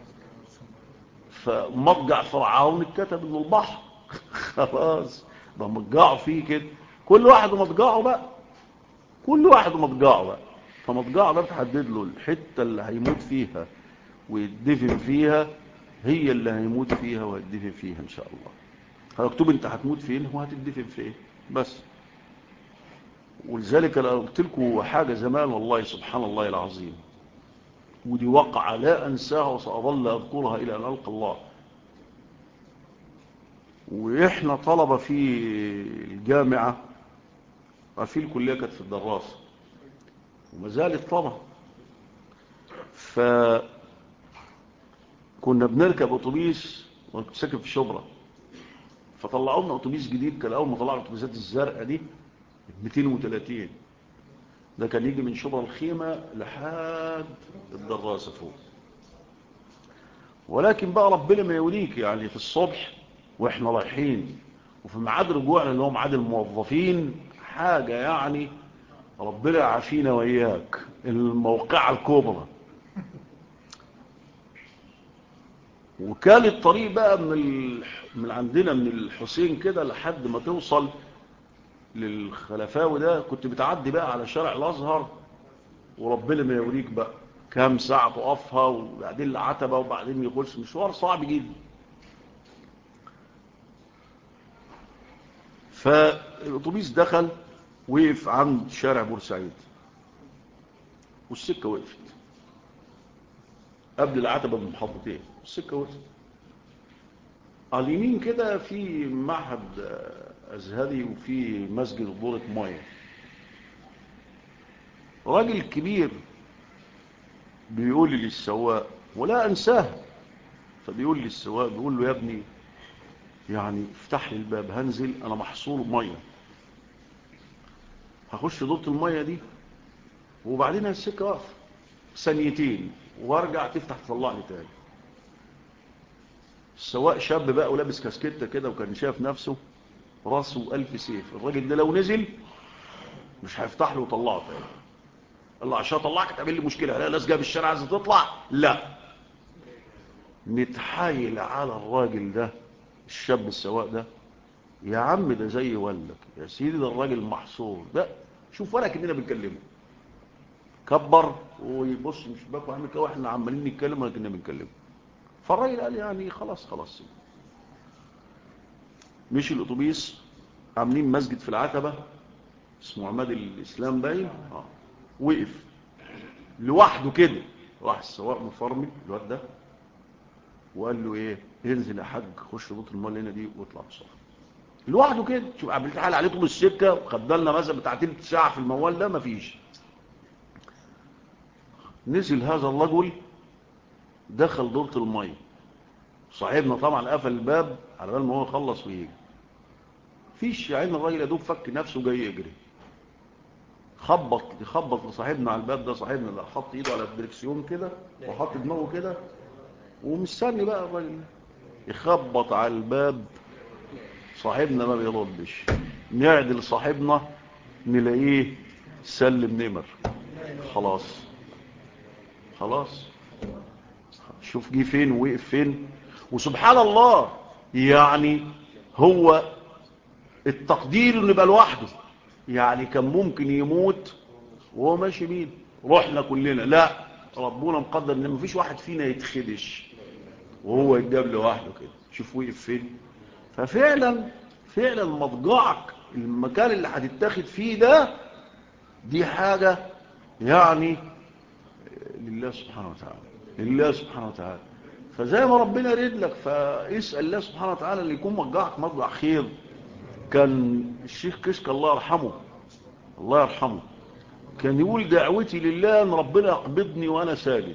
فمضجع فرعون اتكتب انه البحر. خلاص، ده مضجعه فيه كده. كل واحد مضجعه بقى، كل واحد مضجعه بقى. فمضجعه ده بتحدد له الحته اللي هيموت فيها ويدفن فيها هي اللي هيموت فيها وهيدفن فيها ان شاء الله. هيكتب انت هتموت فين وهتدفن فين بس. ولذلك انا قلت لكم حاجه زمان والله سبحان الله العظيم، ودي وقعه لا انساها وساظل اذكرها الى ان القى الله. واحنا طلبه في الجامعه، في الكليه كانت في الدراسه وما زالت طلبه، فكنا بنركب اتوبيس وانا كنت ساكن في شبرا، فطلعوا لنا اتوبيس جديد. كان اول ما طلعوا الاتوبيسات الزرقاء دي 230، ده كان يجي من شبرا الخيمه لحد الدراسه فوق. ولكن بقى ربنا ما يوليك يعني في الصبح واحنا رايحين وفي ميعاد رجوعنا اللي هو ميعاد الموظفين، حاجه يعني ربنا يعافينا واياك، الموقعه الكبرى. وكان الطريق بقى من عندنا من الحسين كده لحد ما توصل للخلفاوي ده، كنت بتعدي بقى على شارع الازهر، وربنا ما يوريك بقى كام ساعه تقفها، وبعدين العتبه، وبعدين يخش مشوار صعب جدا. فالاتوبيس دخل وقف عند شارع بورسعيد، والسكه وقفت قبل العتبه بمحطتين، السكه وقفت. على اليمين كده في معهد ازهري وفي مسجد دورة ميه. راجل كبير بيقول لي للسواق ولا انساه، فبيقول لي السواق، بيقول له يا ابني يعني افتح لي الباب هنزل انا محصور ميه، هخش دورة الميه دي وبعدين السكه واقفه ثانيتين وارجع تفتح تطلعني تاني. السواق شاب بقى ولابس كاسكيته كده وكان شايف نفسه راسه ألف سيف، الراجل ده لو نزل مش هيفتح له وطلعه تاني. الله عشان اطلعك تعمل لي مشكله، لا ناس جايه من الشارع عايزه تطلع، لا نتحايل على الراجل ده الشاب السواق ده، يا عم ده زي ولك يا سيدي، ده الراجل محصور ده، شوف ولا كأننا بنكلمه، كبر ويبص من شباكه وعمل كده واحنا عمالين نتكلم ولا كأننا بنكلمه. فالراجل قال يعني خلاص خلاص. مشي الاتوبيس، عاملين مسجد في العتبه اسمه عماد الاسلام باين، وقف لوحده كده. راح السواق مفرمل الواد ده وقال له ايه، انزل يا حاج خش اوضه المال هنا دي واطلع بسرعه. لوحده كده، شوف عملت حال عليه طول السكه، وخد لنا مثلا بتاع تلت ساعه في الموال ده مفيش. نزل هذا الرجل دخل دورة الميه، صاحبنا طبعا قفل الباب على بال ما هو يخلص ويجي. فيش يا عين الراجل يا دوب فك نفسه جاي يجري، يخبط لصاحبنا على الباب ده. صاحبنا ده حط ايده على الدركسيون كده وحط دماغه كده ومستني بقى الراجل يخبط على الباب. صاحبنا ما بيردش، نعدل صاحبنا نلاقيه سلم نمر. خلاص خلاص، شوف جه فين ووقف فين. وسبحان الله يعني هو التقدير انه يبقى لوحده، يعني كان ممكن يموت وهو ماشي بيه روحنا كلنا، لا ربنا مقدر ان مفيش واحد فينا يتخدش وهو يتجاب لوحده كده. شوف وقف فين. ففعلا فعلا مضجعك المكان اللي هتتاخد فيه ده، دي حاجة يعني لله سبحانه وتعالى، لله سبحانه وتعالى. فزي ما ربنا يريد لك فاسأل الله سبحانه وتعالى اللي يكون مضجعك مضجع خير. كان الشيخ كشك الله يرحمه، الله يرحمه، كان يقول دعوتي لله ان ربنا يقبضني وانا ساجد،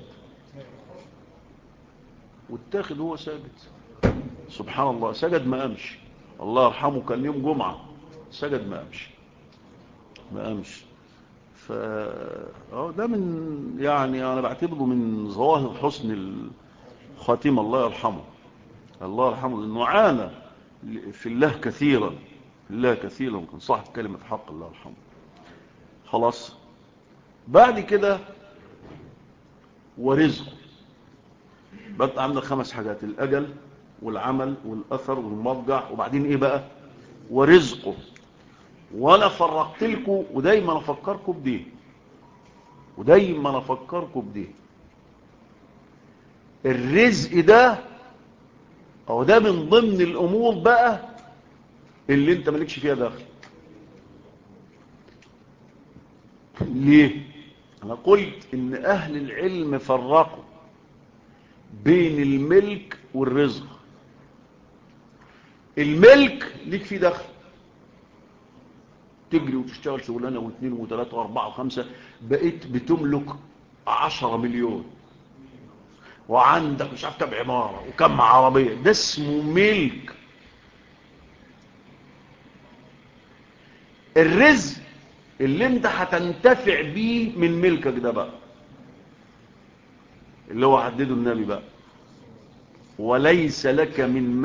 واتاخد هو ساجد. سبحان الله، سجد ما قامش. الله يرحمه كان يوم جمعة سجد ما قامش، ما قامش. ده من يعني انا بعتبره من ظواهر حسن الخاتمة. الله يرحمه، الله يرحمه، لانه عانى في الله كثيرا، في الله كثيرا، وكان صاحب كلمة حق. الله يرحمه. خلاص بعد كده ورزقه بقى عندنا 5 حاجات: الاجل والعمل والاثر والمضجع، وبعدين ايه بقى؟ ورزقه. وانا فرقت لكم ودايما افكركم بدي، ودايما افكركم بدي. الرزق ده او ده من ضمن الامور بقى اللي انت مالكش فيها دخل. ليه؟ انا قلت ان اهل العلم فرقوا بين الملك والرزق. الملك ليك فيه دخل، تجري وتشتغل شغلانه واثنين وثلاثه واربعه وخمسه، بقيت بتملك 10 مليون وعندك مش عارف كم عماره وكم عربيه، ده اسمه ملك. الرزق اللي انت هتنتفع بيه من ملكك ده بقى، اللي هو حدده النبي بقى: وليس لك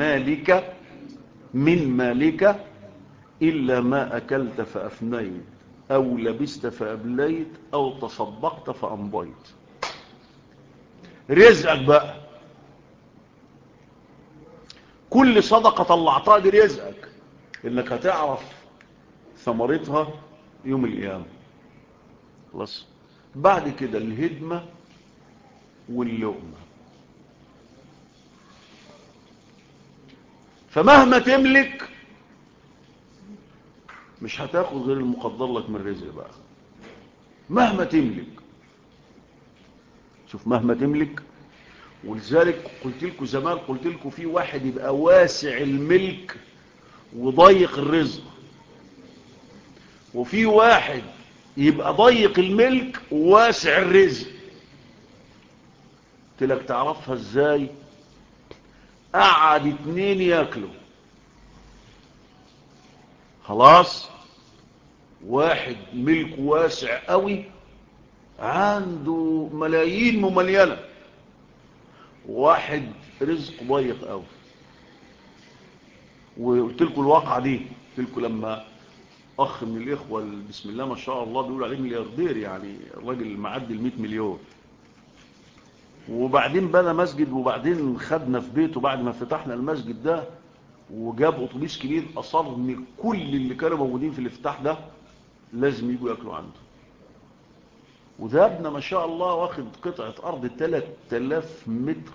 من مالك إلا ما أكلت فأفنيت أو لبست فأبليت أو تصدقت فأمضيت. رزقك بقى كل صدقة طلعتها دي رزقك، إنك هتعرف ثمرتها يوم القيامة. خلاص. بعد كده الهدمة واللقمة. فمهما تملك مش هتاخد غير المقدر لك من الرزق بقى. مهما تملك، شوف، مهما تملك. ولذلك قلت لكم زمان، قلت لكم في واحد يبقى واسع الملك وضيق الرزق، وفي واحد يبقى ضيق الملك وواسع الرزق. قلت لك تعرفها ازاي؟ قعد 2 ياكلوا، خلاص، واحد ملك واسع قوي عنده ملايين مملينه، وواحد رزق ضيق قوي. وقلت لكم الواقعه دي، قلت لكم لما اخ من الاخوه بسم الله ما شاء الله بيقول عليه ملياردير، يعني الراجل معدي 100 مليون، وبعدين بنى مسجد، وبعدين خدنا في بيته بعد ما فتحنا المسجد ده، وجاب اتوبيس كبير اصر ان كل اللي كانوا موجودين في الافتتاح ده لازم يجوا ياكلوا عنده. وده ابن ما شاء الله واخد قطعه ارض 3000 متر،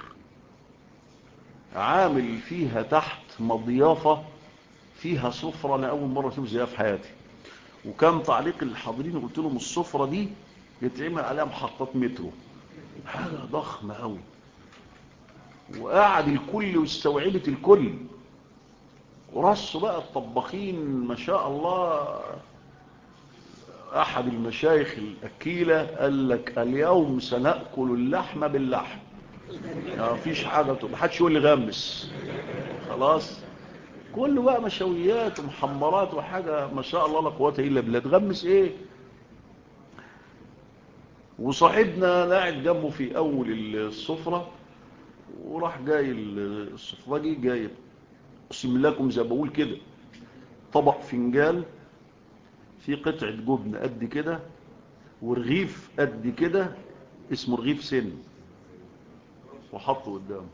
عامل فيها تحت مضيافه فيها سفره، انا اول مره اشوف زيها في حياتي. وكان تعليق الحاضرين قلت لهم السفره دي يتعمل عليها محطات مترو، حاجه ضخمه قوي. وقعد الكل واستوعبت الكل، ورصوا بقى الطباخين ما شاء الله. احد المشايخ الاكيله قال لك: اليوم سناكل اللحم باللحم، ما فيش حاجه، ما حدش يقول لي غمس. خلاص، كله بقى مشويات ومحمرات وحاجه ما شاء الله لا قوه الا بالله، تغمس ايه؟ وصاحبنا قاعد جنبه في اول السفره، وراح جاي السفراجي جايب، اقسم لكم زي بقول كده، طبق فنجان في قطعه جبن قد كده ورغيف قد كده اسمه رغيف سن، وحطه قدامه.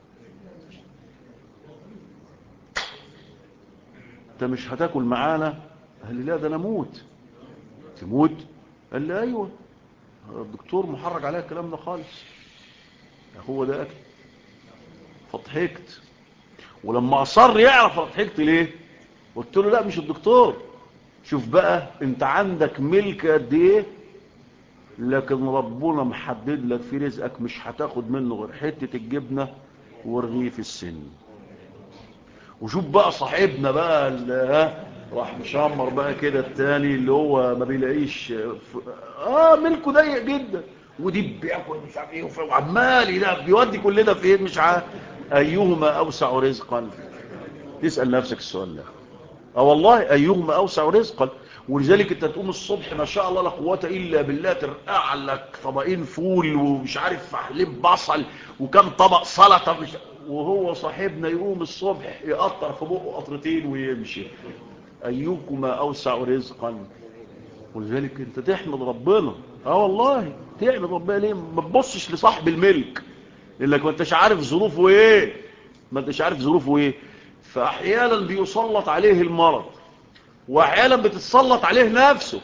انت مش هتاكل معانا؟ قال لي: لا، ده انا اموت. تموت؟ قال لي: ايوه، الدكتور محرج عليها الكلام ده خالص، هو ده اكل. فضحكت، ولما اصر يعرف ضحكت ليه، قلت له: لا، مش الدكتور، شوف بقى انت عندك ملك قد ايه، لكن ربنا محدد لك في رزقك مش هتاخد منه غير حته الجبنه ورغيف السن. وشوف بقى صاحبنا بقى اللي راح مشمر بقى كده، التاني اللي هو ما بيلاقيش ملكه ضيق جدا، ودي بياكل مش عارف ايه وعمال ده بيودي كل ده في ايه مش عارف. ايهما اوسع رزقا؟ تسال نفسك السؤال ده. والله ايهما اوسع رزقا. ولذلك انت تقوم الصبح ما شاء الله لا قوه الا بالله، ترقع لك طبقين فول ومش عارف حليب بصل وكم طبق سلطه، وهو صاحبنا يقوم الصبح يقطر في بقه قطرتين ويمشي. ايكما اوسع رزقا؟ ولذلك انت تحمد ربنا. والله تحمد ربنا. ليه ما تبصش لصاحب الملك؟ لانك ما انتش عارف ظروفه ايه، ما انتش عارف ظروفه ايه. فاحيانا بيسلط عليه المرض، واحيانا بتتسلط عليه نفسه.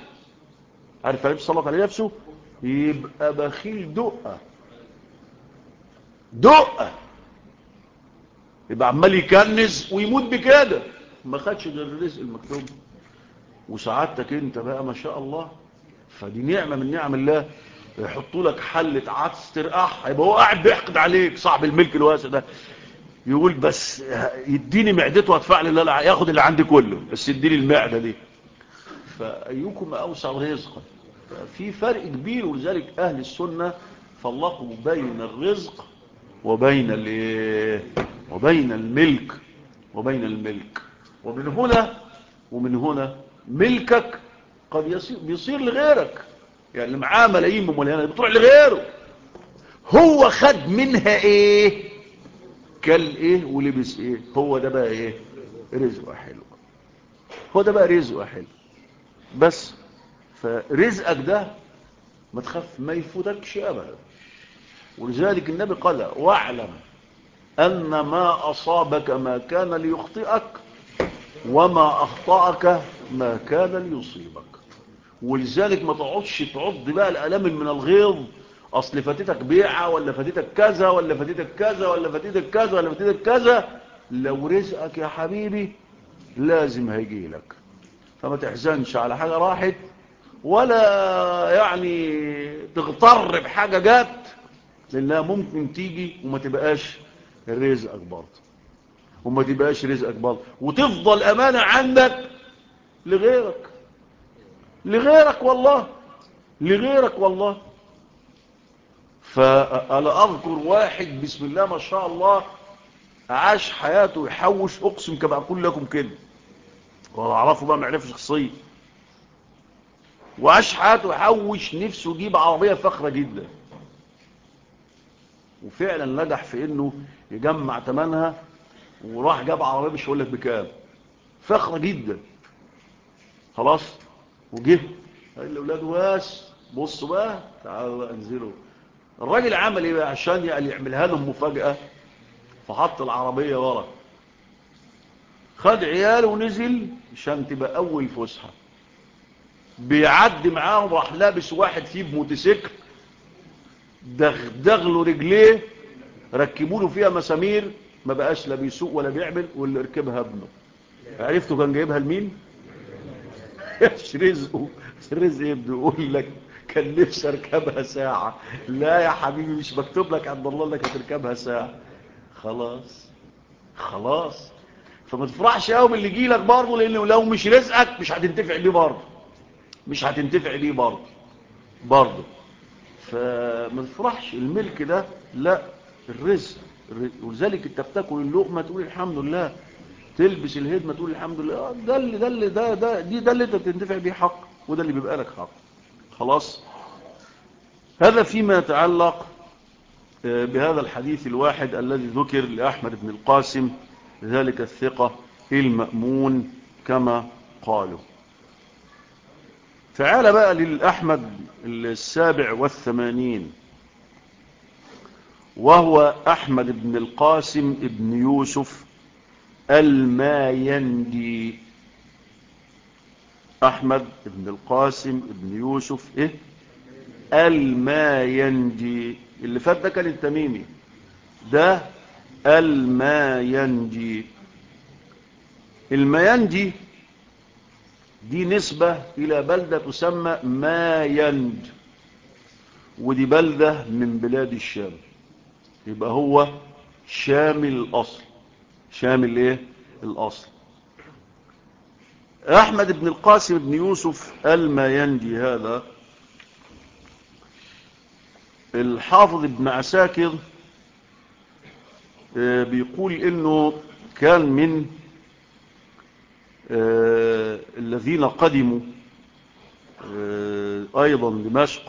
عارف يعني بيتسلط عليه نفسه؟ يبقى بخيل دقه. دقة يبقى عمال يكنز ويموت بكده، ما خدش غير الرزق المكتوب. وسعادتك انت بقى ما شاء الله، فدي نعمة من نعم الله. يحطوا لك حلة عدس ترقح، يبقى هو قاعد بيحقد عليك صاحب الملك الواسع ده، يقول بس يديني معدته وادفع لي اللي ياخد اللي عندي كله، بس يديني المعدة دي. فأيكم أوسع رزقا. في فرق كبير، ولذلك أهل السنة فرقوا بين الرزق وبين وبين الملك، وبين الملك. ومن هنا ملكك قد بيصير لغيرك، يعني اللي معاه ملايين مليانة بتروح لغيره، هو خد منها ايه، كل ايه ولبس ايه، هو ده بقى ايه، رزقه حلو، هو ده بقى رزقه حلو. بس فرزقك ده ما تخاف ما يفوتكش ابدا. ولذلك النبي قال واعلم ان ما اصابك ما كان ليخطئك وما اخطأك ما كان ليصيبك. ولذلك ما تقعدش تعض بقى الالام من الغيظ، اصل فاتتك بيعه ولا فاتتك كذا ولا فاتتك كذا ولا فاتتك كذا ولا فاتتك كذا. لو رزقك يا حبيبي لازم هيجي لك، فما تحزنش على حاجه راحت، ولا يعني تغتر بحاجه جات، لانها ممكن تيجي وما تبقاش رزقك برضه، وما تبقاش رزقك برضه، وتفضل امانه عندك لغيرك، لغيرك والله، لغيرك والله. فأنا أذكر واحد بسم الله ما شاء الله عاش حياته يحوش، أقسم كما أقول لكم كده، وأنا أعرفه بقى معرفة شخصية، وعاش حياته يحوش نفسه يجيب عربية فخرة جدا، وفعلا نجح في إنه يجمع ثمنها، وراح جاب عربية مش هقول لك بكام، فخرة جدا. خلاص وجه قال لأولاده واس بصوا بقى تعالوا بقى انزلوا. الراجل عمل ايه بقى عشان يعملها لهم مفاجأة؟ فحط العربية ورا، خد عياله ونزل عشان تبقى اول فسحة، بيعدي معاهم راح لابس واحد فيه بموتوسيكل، دغدغ رجليه، ركبوا له فيها مسامير، ما بقاش لا بيسوق ولا بيعمل، واللي ركبها ابنه. عرفتوا كان جايبها لمين؟ ايش رزقه، رزق ابنه. يقول لك كان نفسي اركبها ساعة، لا يا حبيبي مش مكتوب لك عند الله انك هتركبها ساعة. خلاص خلاص. فما تفرحش قوي باللي يجي لك برضه، لانه لو مش رزقك مش هتنتفع بيه برضه، مش هتنتفع بيه برضه. فما تفرحش الملك ده، لا، الرزق. ولذلك انت بتاكل اللقمه تقول الحمد لله، تلبس الهدمه تقول الحمد لله، ده اللي انت بتنتفع بيه حق، وده اللي بيبقى لك حق. خلاص. هذا فيما يتعلق بهذا الحديث الواحد الذي ذكر لأحمد بن القاسم، ذلك الثقة المأمون كما قالوا. تعال بقى للأحمد 87، وهو أحمد بن القاسم بن يوسف المايندي. أحمد بن القاسم بن يوسف المايندي. اللي فات ده كان التميمي، ده المايندي. المايندي دي نسبة إلى بلدة تسمى مايند، ودي بلدة من بلاد الشام، يبقى هو شامل الأصل، شامل ايه الأصل. أحمد بن القاسم بن يوسف المايندي هذا الحافظ ابن عساكر بيقول إنه كان من الذين قدموا أيضا دمشق،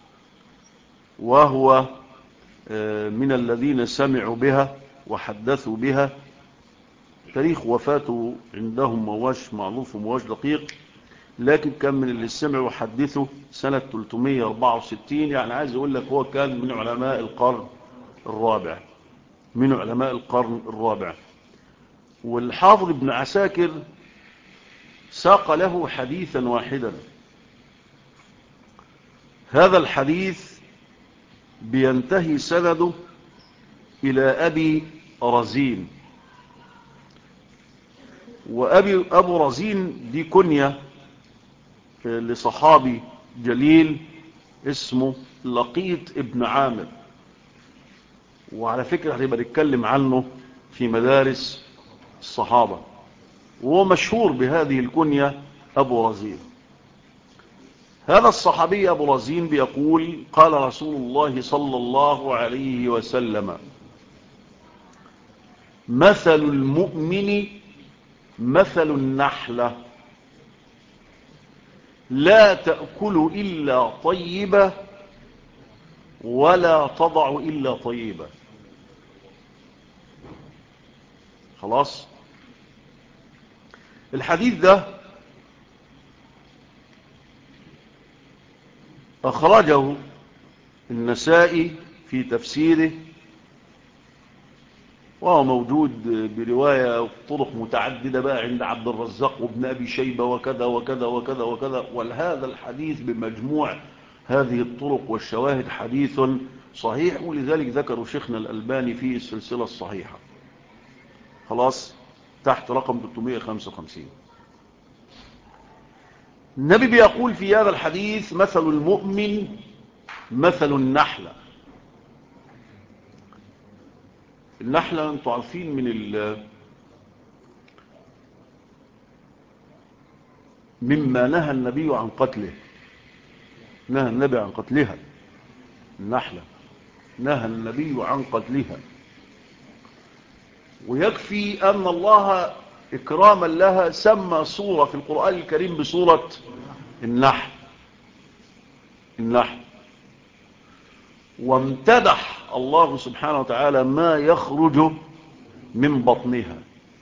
وهو من الذين سمعوا بها وحدثوا بها. تاريخ وفاته عندهم مواش معروف ومواش دقيق، لكن كان من اللي سمعوا وحدثوا سنة 364. يعني عايز أقول لك هو كان من علماء القرن الرابع، من علماء القرن الرابع. والحافظ ابن عساكر ساق له حديثا واحدا، هذا الحديث بينتهي سنده إلى أبي رزين. أبو رزين دي كنية لصحابي جليل اسمه لقيط ابن عامر، وعلى فكرة هنبقى نتكلم عنه في مدارس الصحابة، وهو مشهور بهذه الكنية أبو رزين. هذا الصحابي أبو رزين بيقول قال رسول الله صلى الله عليه وسلم: مثل المؤمن مثل النحلة لا تأكل إلا طيبة ولا تضع إلا طيبة. خلاص. الحديث ده أخرجه النسائي في تفسيره، وهو موجود برواية طرق متعددة بقى عند عبد الرزاق وابن أبي شيبة وكذا وكذا وكذا وكذا. وهذا الحديث بمجموع هذه الطرق والشواهد حديث صحيح، ولذلك ذكروا شيخنا الألباني في السلسلة الصحيحة. خلاص، تحت رقم 355. النبي بيقول في هذا الحديث: مثل المؤمن مثل النحلة. النحلة انتوا عارفين مما نهى النبي عن قتله، نهى النبي عن قتلها. النحلة نهى النبي عن قتلها، ويكفي أن الله إكراما لها سمى سورة في القرآن الكريم بسورة النحل. النحل. وامتدح الله سبحانه وتعالى ما يخرج من بطنها،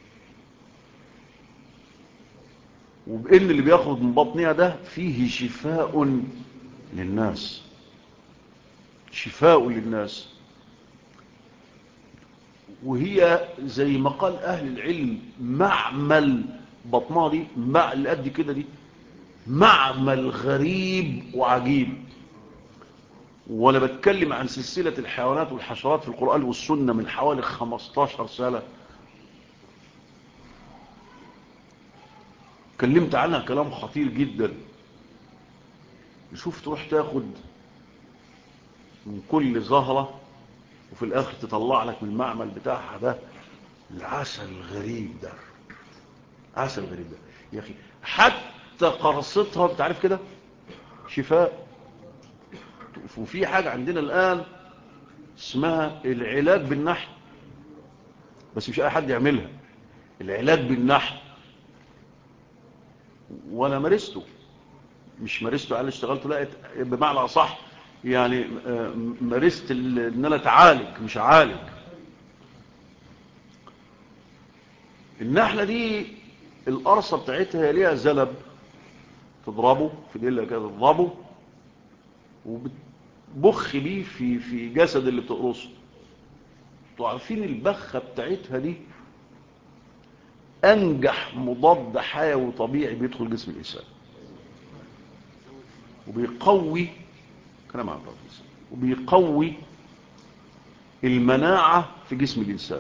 وبإن اللي بيخرج من بطنها ده فيه شفاء للناس، شفاء للناس. وهي زي ما قال أهل العلم معمل بطنها دي، اللي قد كده دي معمل غريب وعجيب. وانا بتكلم عن سلسلة الحيوانات والحشرات في القرآن والسنة من حوالي 15 سنة، كلمت عنها كلام خطير جدا. شوف، تروح تاخد من كل زهرة وفي الاخر تطلع لك من المعمل بتاعها ده العسل الغريب ده، عسل غريب ده يا اخي. حتى قرصتها انت عارف كده شفاء. وفي حاجة عندنا الآن اسمها العلاج بالنحل، بس مش اي حد يعملها. العلاج بالنحل، وانا مارسته، مش مارسته على اشتغلته، لا بمعنى اصح يعني مارست ان انا اتعالج مش اعالج. النحلة دي القرصة بتاعتها ليها زلب، تضربه في ديلها كده، تضربه وبتبخ بيه في جسد اللي بتقرصه. انتوا عارفين البخة بتاعتها دي انجح مضاد حيوي طبيعي بيدخل جسم الانسان، وبيقوي كلام عن الرئيس، وبيقوي المناعة في جسم الإنسان.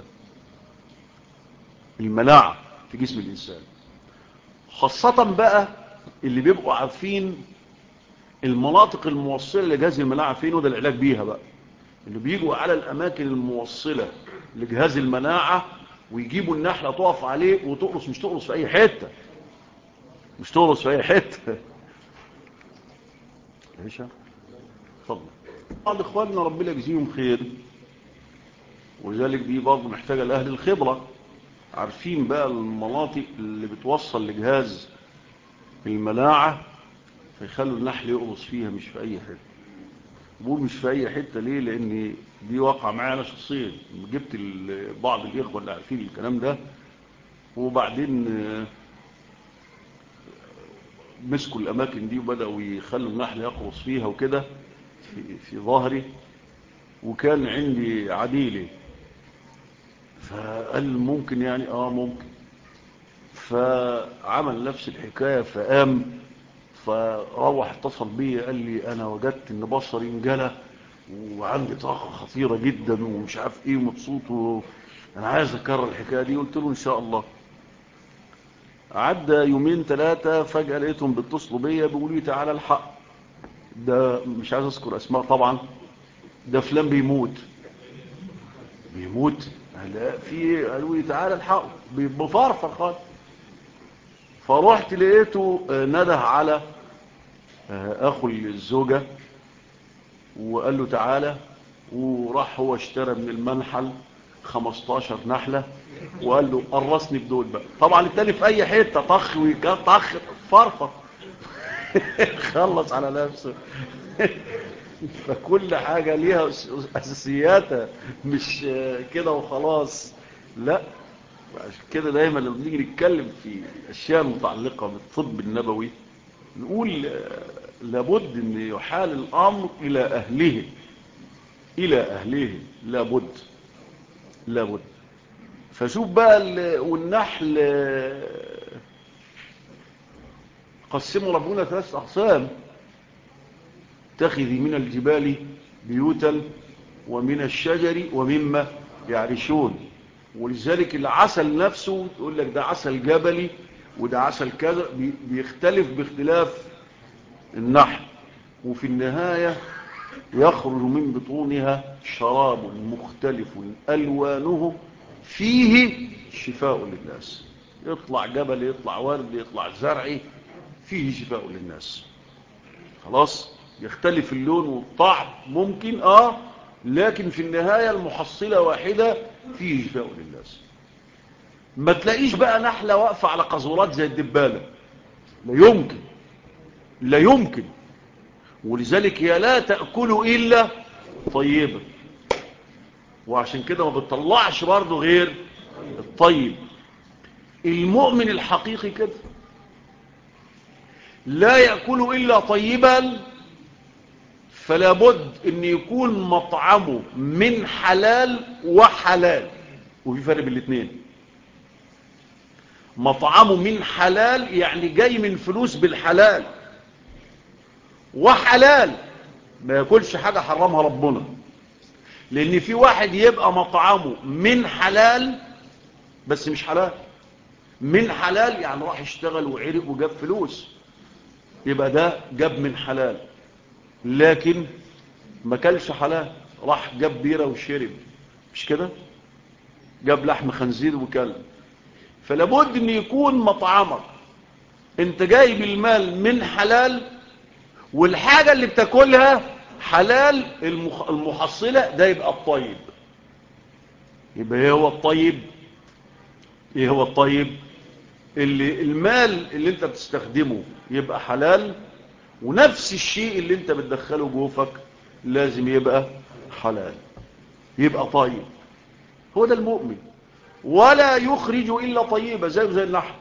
المناعة في جسم الإنسان، خاصة بقى اللي بيبقوا عارفين المناطق الموصلة لجهاز المناعة فين، وده العلاج بيها بقى. اللي بيجوا على الأماكن الموصلة لجهاز المناعة ويجيبوا النحلة تقف عليه وتقرص، مش تقرص في أي حتة، مش تقرص في أي حتة. ايش اتفضل. بعض اخواننا ربنا يجزيهم خير، ولذلك دي برضه محتاجة لأهل الخبرة، عارفين بقى المناطق اللي بتوصل لجهاز المناعة، فيخلوا النحل يقرص فيها مش في أي حتة. بقول مش في أي حتة ليه؟ لأن دي واقع معايا أنا شخصيا. جبت بعض الإخوة اللي عارفين الكلام ده، وبعدين مسكوا الأماكن دي وبدأوا يخلوا النحل يقرص فيها وكده في ظهري. وكان عندي عديلي، فقال ممكن يعني ممكن، فعمل نفس الحكاية، فقام فروح اتصل بي قال لي انا وجدت ان بصري انجلى وعندي طاقة خطيرة جدا ومش عارف ايه ومبسوط انا عايز اكرر الحكاية دي. قلت له ان شاء الله. عدى يومين ثلاثة فجأة لقيتهم بيتصلوا بيا بيقولوا لي تعالى الحق، ده مش عايز اذكر اسماء طبعا، ده فلان بيموت. بيموت؟ لا في، قالوا لي تعالى الحق بفرفر خالص. فروحت لقيته نده على اخو الزوجة وقال له تعالى، وراح هو اشترى من المنحل 15 نحلة وقال له قرصني بدول بقى. طبعا التاني في اي حتة طخ طخ فرفر خلص على نفسه فكل حاجة ليها اساسياتها، مش كده وخلاص. لا، عشان كده دايما لما نيجي نتكلم في اشياء متعلقة بالطب النبوي نقول لابد ان يحال الامر الى اهله، الى اهله لابد. فشوف بقى والنحل قسموا ربنا 3 اقسام: اتخذي من الجبال بيوتا ومن الشجر ومما يعرشون. ولذلك العسل نفسه يقول لك ده عسل جبلي وده عسل كذا، بيختلف باختلاف النحل. وفي النهاية يخرج من بطونها شراب مختلف ألوانه فيه شفاء للناس. يطلع جبل، يطلع ورد، يطلع زرعي، فيه شفاء للناس. خلاص، يختلف اللون والطعم ممكن لكن في النهاية المحصلة واحدة، فيه شفاء للناس. ما تلاقيش بقى نحلة واقفة على قذورات زي الدبالة، لا يمكن، لا يمكن. ولذلك هي لا تأكل إلا طيبة، وعشان كده ما بتطلعش برضه غير الطيب. المؤمن الحقيقي كده لا يأكل إلا طيبا، فلا بد ان يكون مطعمه من حلال وحلال، وفي فرق بين الاثنين. مطعمه من حلال يعني جاي من فلوس بالحلال، وحلال ما ياكلش حاجة حرمها ربنا. لان في واحد يبقى مطعمه من حلال بس مش حلال. من حلال يعني راح يشتغل وعرق وجاب فلوس، يبقى ده جاب من حلال، لكن ما كلش حلال، راح جاب بيرة وشرب، مش كده؟ جاب لحم خنزير وكل. فلابد ان يكون مطعمك انت جايب المال من حلال، والحاجة اللي بتاكلها حلال، المحصلة ده يبقى الطيب. يبقى ايه هو الطيب؟ ايه هو الطيب؟ اللي المال اللي انت بتستخدمه يبقى حلال، ونفس الشيء اللي انت بتدخله جوفك لازم يبقى حلال، يبقى طيب. هو ده المؤمن. ولا يخرج الا طيبة، زي النحل.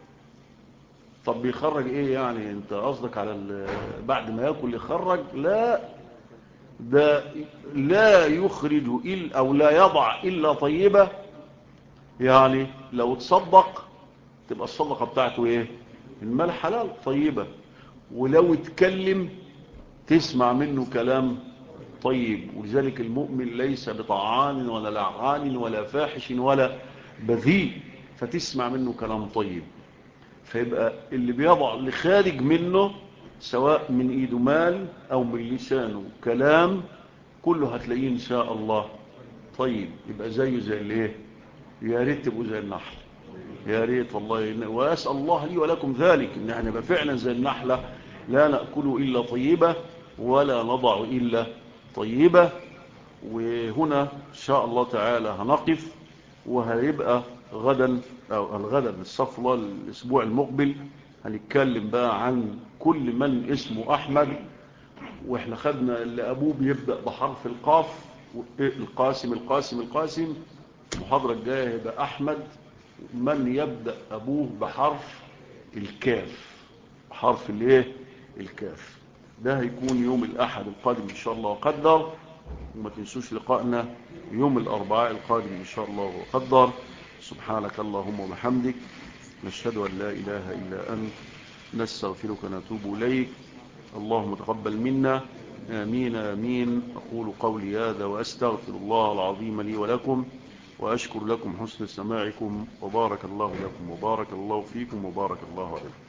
طب بيخرج ايه يعني؟ انت قصدك على بعد ما ياكل يخرج؟ لا، ده لا يخرج إلا او لا يضع الا طيبة. يعني لو تصدق تبقى الصدقة بتاعته ايه؟ المال حلال طيبة. ولو اتكلم تسمع منه كلام طيب. ولذلك المؤمن ليس بطعان ولا لعان ولا فاحش ولا بذيء، فتسمع منه كلام طيب. فيبقى اللي بيضع اللي خارج منه سواء من ايده مال او من لسانه كلام، كله هتلاقيه ان شاء الله طيب. يبقى زيه زي الايه؟ يا ريت تبقوا زي النحل، يا ريت والله. واسال الله لي ولكم ذلك، ان احنا نبقى فعلا زي النحله، لا ناكل الا طيبه ولا نضع الا طيبه. وهنا ان شاء الله تعالى هنقف، وهيبقى غدا او الغدا بالصف الله الاسبوع المقبل هنتكلم بقى عن كل من اسمه احمد. واحنا خدنا اللي ابوه بيبدأ بحرف القاف، القاسم القاسم القاسم. المحاضرة الجاية هيبقى احمد من يبدأ ابوه بحرف الكاف، بحرف الايه؟ الكاف. ده هيكون يوم الاحد القادم ان شاء الله وقدر. وما تنسوش لقائنا يوم الاربعاء القادم ان شاء الله وقدر. سبحانك اللهم وبحمدك، نشهد ان لا اله الا انت، نستغفرك ونتوب اليك. اللهم تقبل منا آمين آمين. أقول قولي هذا وأستغفر الله العظيم لي ولكم، وأشكر لكم حسن سماعكم، وبارك الله لكم وبارك الله فيكم وبارك الله عليكم.